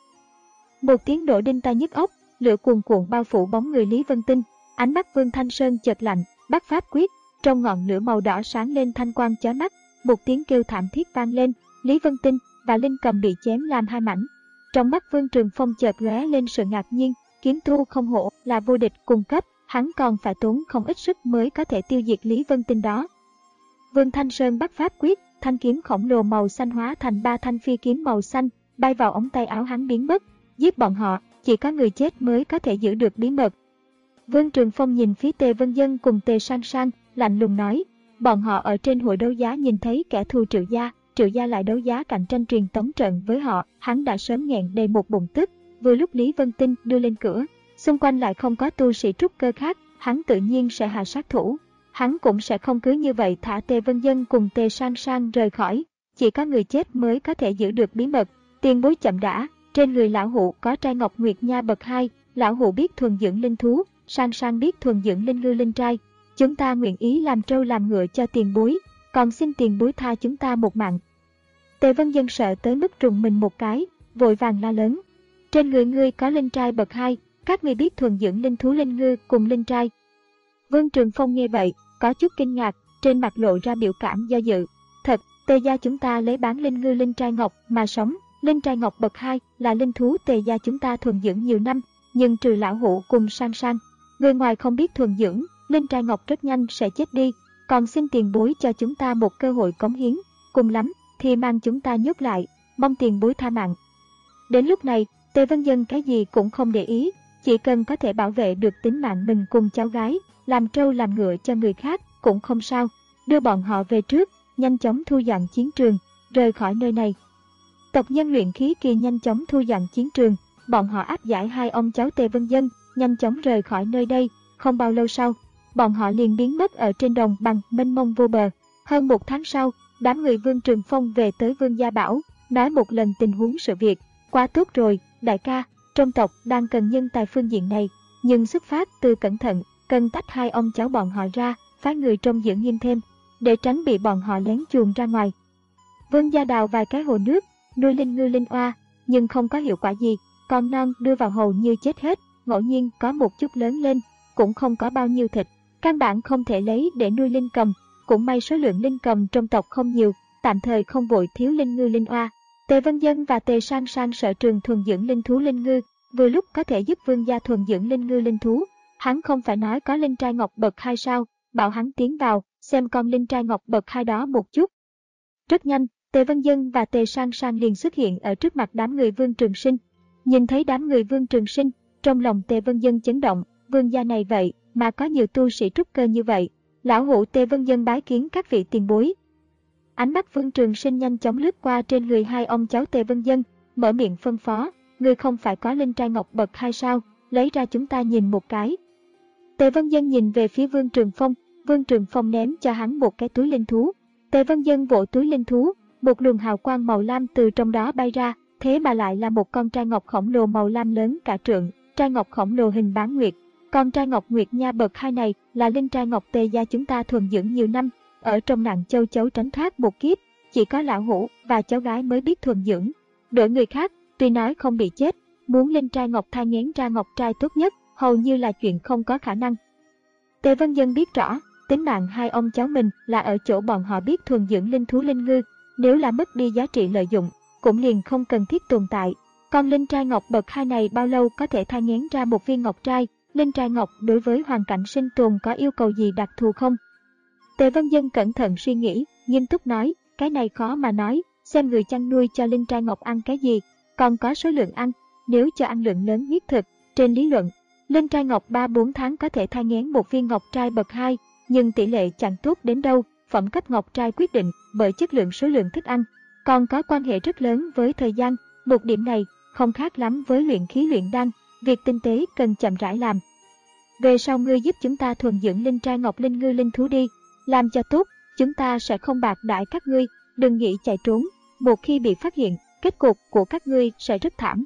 [SPEAKER 1] Một tiếng nổ đinh tai nhức óc, lửa cuồn cuộn bao phủ bóng người Lý Vân Tinh. Ánh mắt Vương Thanh Sơn chợt lạnh, bắt pháp quyết, trong ngọn lửa màu đỏ sáng lên thanh quang chói mắt, một tiếng kêu thảm thiết vang lên, Lý Vân Tinh và Linh Cầm bị chém làm hai mảnh. Trong mắt Vương Trường Phong chợt lóe lên sự ngạc nhiên, kiếm tu không hổ là vô địch cùng cấp, hắn còn phải tốn không ít sức mới có thể tiêu diệt Lý Vân Tinh đó. Vương Thanh Sơn bắt pháp quyết, thanh kiếm khổng lồ màu xanh hóa thành ba thanh phi kiếm màu xanh, bay vào ống tay áo hắn biến mất. Giết bọn họ, chỉ có người chết mới có thể giữ được bí mật. Vương Trường Phong nhìn phía Tề Vân Dân cùng Tề Sang Sang, lạnh lùng nói, bọn họ ở trên hội đấu giá nhìn thấy kẻ thù Triệu gia, Triệu gia lại đấu giá cạnh tranh truyền tống trận với họ, hắn đã sớm nghẹn đầy một bụng tức. Vừa lúc Lý Vân Tinh đưa lên cửa, xung quanh lại không có tu sĩ trúc cơ khác, hắn tự nhiên sẽ hạ sát thủ. Hắn cũng sẽ không cứ như vậy thả Tề Vân Dân cùng Tề Sang Sang rời khỏi, chỉ có người chết mới có thể giữ được bí mật. Tiền bối chậm đã. Trên người lão hụ có trai ngọc nguyệt nha bậc hai, lão hụ biết thuần dưỡng linh thú, Sang Sang biết thuần dưỡng linh ngư linh trai. Chúng ta nguyện ý làm trâu làm ngựa cho tiền bối, còn xin tiền bối tha chúng ta một mạng. Tề Vân Dân sợ tới mức trùng mình một cái, vội vàng la lớn. Trên người ngươi có linh trai bậc hai, các ngươi biết thuần dưỡng linh thú linh ngư cùng linh trai. Vương Trường Phong nghe vậy, có chút kinh ngạc, trên mặt lộ ra biểu cảm do dự. Thật, Tề gia chúng ta lấy bán linh ngư linh trai ngọc mà sống. Linh trai ngọc bậc hai là linh thú Tề gia chúng ta thuần dưỡng nhiều năm, nhưng trừ lão hụ cùng Sang Sang, người ngoài không biết thuần dưỡng, linh trai ngọc rất nhanh sẽ chết đi, còn xin tiền bối cho chúng ta một cơ hội cống hiến, cùng lắm thì mang chúng ta nhốt lại, mong tiền bối tha mạng. Đến lúc này, Tề Vân Dân cái gì cũng không để ý, chỉ cần có thể bảo vệ được tính mạng mình cùng cháu gái, làm trâu làm ngựa cho người khác cũng không sao, đưa bọn họ về trước, nhanh chóng thu dọn chiến trường, rời khỏi nơi này. Tộc nhân luyện khí kỳ nhanh chóng thu dọn chiến trường, bọn họ áp giải hai ông cháu Tề Vân Dân, nhanh chóng rời khỏi nơi đây. Không bao lâu sau, bọn họ liền biến mất ở trên đồng bằng mênh mông vô bờ. Hơn một tháng sau, đám người Vương Trường Phong về tới Vương Gia Bảo, nói một lần tình huống sự việc. Quá tốt rồi, đại ca, trong tộc đang cần nhân tài phương diện này, nhưng xuất phát từ cẩn thận, cần tách hai ông cháu bọn họ ra, phái người trông giữ nghiêm thêm, để tránh bị bọn họ lén chuồn ra ngoài. Vương Gia đào vài cái hồ nước, nuôi linh ngư linh oa, nhưng không có hiệu quả gì, con non đưa vào hầu như chết hết, ngẫu nhiên có một chút lớn lên, cũng không có bao nhiêu thịt, căn bản không thể lấy để nuôi linh cầm, cũng may số lượng linh cầm trong tộc không nhiều, tạm thời không vội thiếu linh ngư linh oa. Tề Vân Dân và Tề Sang Sang sở trường thuần dưỡng linh thú linh ngư, vừa lúc có thể giúp vương gia thuần dưỡng linh ngư linh thú. Hắn không phải nói có linh trai ngọc bậc hai sao, bảo hắn tiến vào, xem con linh trai ngọc bậc hai đó một chút. Rất nhanh, Tề Vân Dân và Tề Sang Sang liền xuất hiện ở trước mặt đám người Vương Trường Sinh. Nhìn thấy đám người Vương Trường Sinh, trong lòng Tề Vân Dân chấn động, vương gia này vậy mà có nhiều tu sĩ trúc cơ như vậy. Lão hữu Tề Vân Dân bái kiến các vị tiền bối. Ánh mắt Vương Trường Sinh nhanh chóng lướt qua trên người hai ông cháu Tề Vân Dân, mở miệng phân phó, ngươi không phải có linh trai ngọc bậc hai sao, lấy ra chúng ta nhìn một cái. Tề Vân Dân nhìn về phía Vương Trường Phong, Vương Trường Phong ném cho hắn một cái túi linh thú. Tề Vân Dân vỗ túi linh thú, một luồng hào quang màu lam từ trong đó bay ra, thế mà lại là một con trai ngọc khổng lồ màu lam lớn cả trượng, trai ngọc khổng lồ hình bán nguyệt. Con trai ngọc nguyệt nha bậc hai này là linh trai ngọc Tề gia chúng ta thuần dưỡng nhiều năm, ở trong nạn châu chấu tránh thoát một kiếp, chỉ có lão hữu và cháu gái mới biết thuần dưỡng. Đổi người khác, tuy nói không bị chết, muốn linh trai ngọc thai nghén ra ngọc trai tốt nhất, hầu như là chuyện không có khả năng. Tề Vân Dân biết rõ, tính mạng hai ông cháu mình là ở chỗ bọn họ biết thuần dưỡng linh thú linh ngư, nếu là mất đi giá trị lợi dụng, cũng liền không cần thiết tồn tại. Còn linh trai ngọc bậc hai này bao lâu có thể thai nghén ra một viên ngọc trai, linh trai ngọc đối với hoàn cảnh sinh tồn có yêu cầu gì đặc thù không? Tề Vân Dân cẩn thận suy nghĩ, nghiêm túc nói, cái này khó mà nói, xem người chăn nuôi cho linh trai ngọc ăn cái gì, còn có số lượng ăn, nếu cho ăn lượng lớn huyết thực, trên lý luận, linh trai ngọc ba bốn tháng có thể thai nghén một viên ngọc trai bậc hai, nhưng tỷ lệ chẳng tốt đến đâu, phẩm cấp ngọc trai quyết định bởi chất lượng số lượng thức ăn, còn có quan hệ rất lớn với thời gian, một điểm này không khác lắm với luyện khí luyện đan, việc tinh tế cần chậm rãi làm. Về sau ngươi giúp chúng ta thuần dưỡng linh trai ngọc linh ngư linh thú đi, làm cho tốt, chúng ta sẽ không bạc đãi các ngươi, đừng nghĩ chạy trốn, một khi bị phát hiện, kết cục của các ngươi sẽ rất thảm.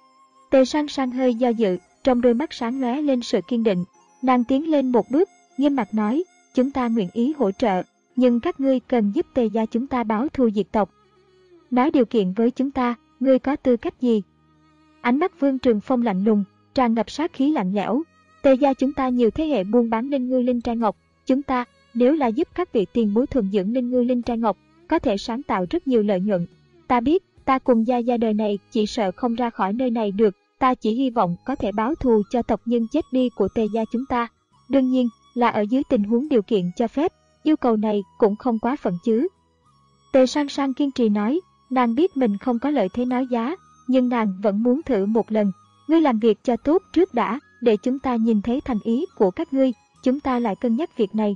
[SPEAKER 1] Tề Sang Sang hơi do dự, trong đôi mắt sáng lóe lên sự kiên định, nàng tiến lên một bước, nghiêm mặt nói, chúng ta nguyện ý hỗ trợ, nhưng các ngươi cần giúp Tề gia chúng ta báo thù diệt tộc. Nói điều kiện với chúng ta, ngươi có tư cách gì? Ánh mắt Vương Trường Phong lạnh lùng, tràn ngập sát khí lạnh lẽo. Tề gia chúng ta nhiều thế hệ buôn bán linh ngư linh trai ngọc, chúng ta nếu là giúp các vị tiền bối thuần dưỡng linh ngư linh trai ngọc, có thể sáng tạo rất nhiều lợi nhuận. Ta biết, ta cùng gia gia đời này chỉ sợ không ra khỏi nơi này được, ta chỉ hy vọng có thể báo thù cho tộc nhân chết đi của Tề gia chúng ta. Đương nhiên là ở dưới tình huống điều kiện cho phép, yêu cầu này cũng không quá phận chứ. Tề Sang Sang kiên trì nói, nàng biết mình không có lợi thế nói giá, nhưng nàng vẫn muốn thử một lần. Ngươi làm việc cho tốt trước đã, để chúng ta nhìn thấy thành ý của các ngươi, chúng ta lại cân nhắc việc này.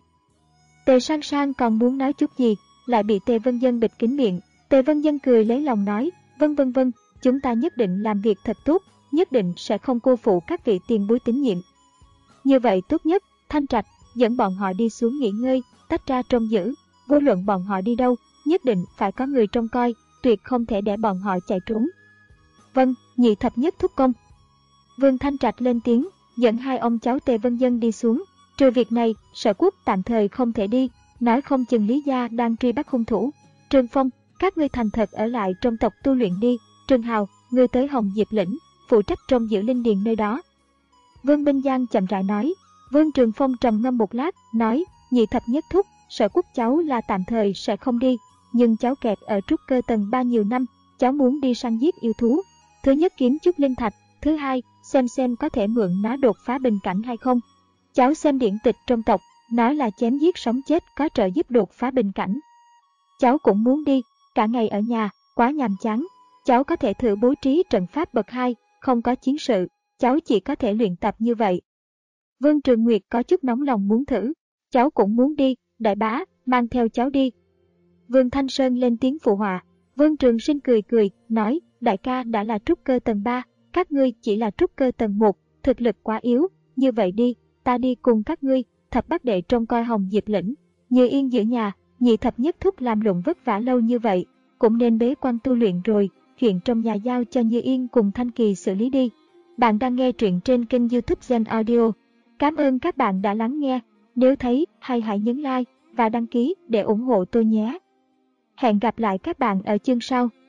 [SPEAKER 1] Tề Sang Sang còn muốn nói chút gì, lại bị Tề Vân Dân bịt kín miệng. Tề Vân Dân cười lấy lòng nói, vân vân vân, chúng ta nhất định làm việc thật tốt, nhất định sẽ không cô phụ các vị tiền bối tín nhiệm. Như vậy tốt nhất, Thanh Trạch dẫn bọn họ đi xuống nghỉ ngơi, tách ra trông giữ, vô luận bọn họ đi đâu, nhất định phải có người trông coi, tuyệt không thể để bọn họ chạy trốn. Vâng, nhị thập nhất thúc công. Vương Thanh Trạch lên tiếng, dẫn hai ông cháu Tề Vân Dân đi xuống. Trừ việc này, Sở Quốc tạm thời không thể đi, nói không chừng Lý gia đang truy bắt hung thủ. Trương Phong, các ngươi thành thật ở lại trong tộc tu luyện đi. Trương Hào, ngươi tới Hồng Diệp lĩnh, phụ trách trông giữ linh điền nơi đó. Vương Minh Giang chậm rãi nói. Vương Trường Phong trầm ngâm một lát, nói, nhị thập nhất thúc, Sở Quốc cháu là tạm thời sẽ không đi, nhưng cháu kẹt ở trúc cơ tầng ba nhiều năm, cháu muốn đi săn giết yêu thú. Thứ nhất kiếm chút linh thạch, thứ hai, xem xem có thể mượn nó đột phá bình cảnh hay không. Cháu xem điển tịch trong tộc, nói là chém giết sống chết có trợ giúp đột phá bình cảnh. Cháu cũng muốn đi, cả ngày ở nhà, quá nhàm chán. Cháu có thể thử bố trí trận pháp bậc hai, không có chiến sự, cháu chỉ có thể luyện tập như vậy. Vương Trường Nguyệt có chút nóng lòng muốn thử, cháu cũng muốn đi, đại bá, mang theo cháu đi. Vương Thanh Sơn lên tiếng phụ họa. Vương Trường Sinh cười cười, nói, đại ca đã là trúc cơ tầng ba, các ngươi chỉ là trúc cơ tầng một, thực lực quá yếu, như vậy đi, ta đi cùng các ngươi, thập bát đệ trông coi Hồng Diệp lĩnh, Như Yên giữ nhà, nhị thập nhất thúc làm lụng vất vả lâu như vậy, cũng nên bế quan tu luyện rồi, chuyện trong nhà giao cho Như Yên cùng Thanh Kỳ xử lý đi. Bạn đang nghe truyện trên kênh YouTube Gen Audio. Cảm ơn các bạn đã lắng nghe, nếu thấy hay hãy nhấn like và đăng ký để ủng hộ tôi nhé. Hẹn gặp lại các bạn ở chương sau.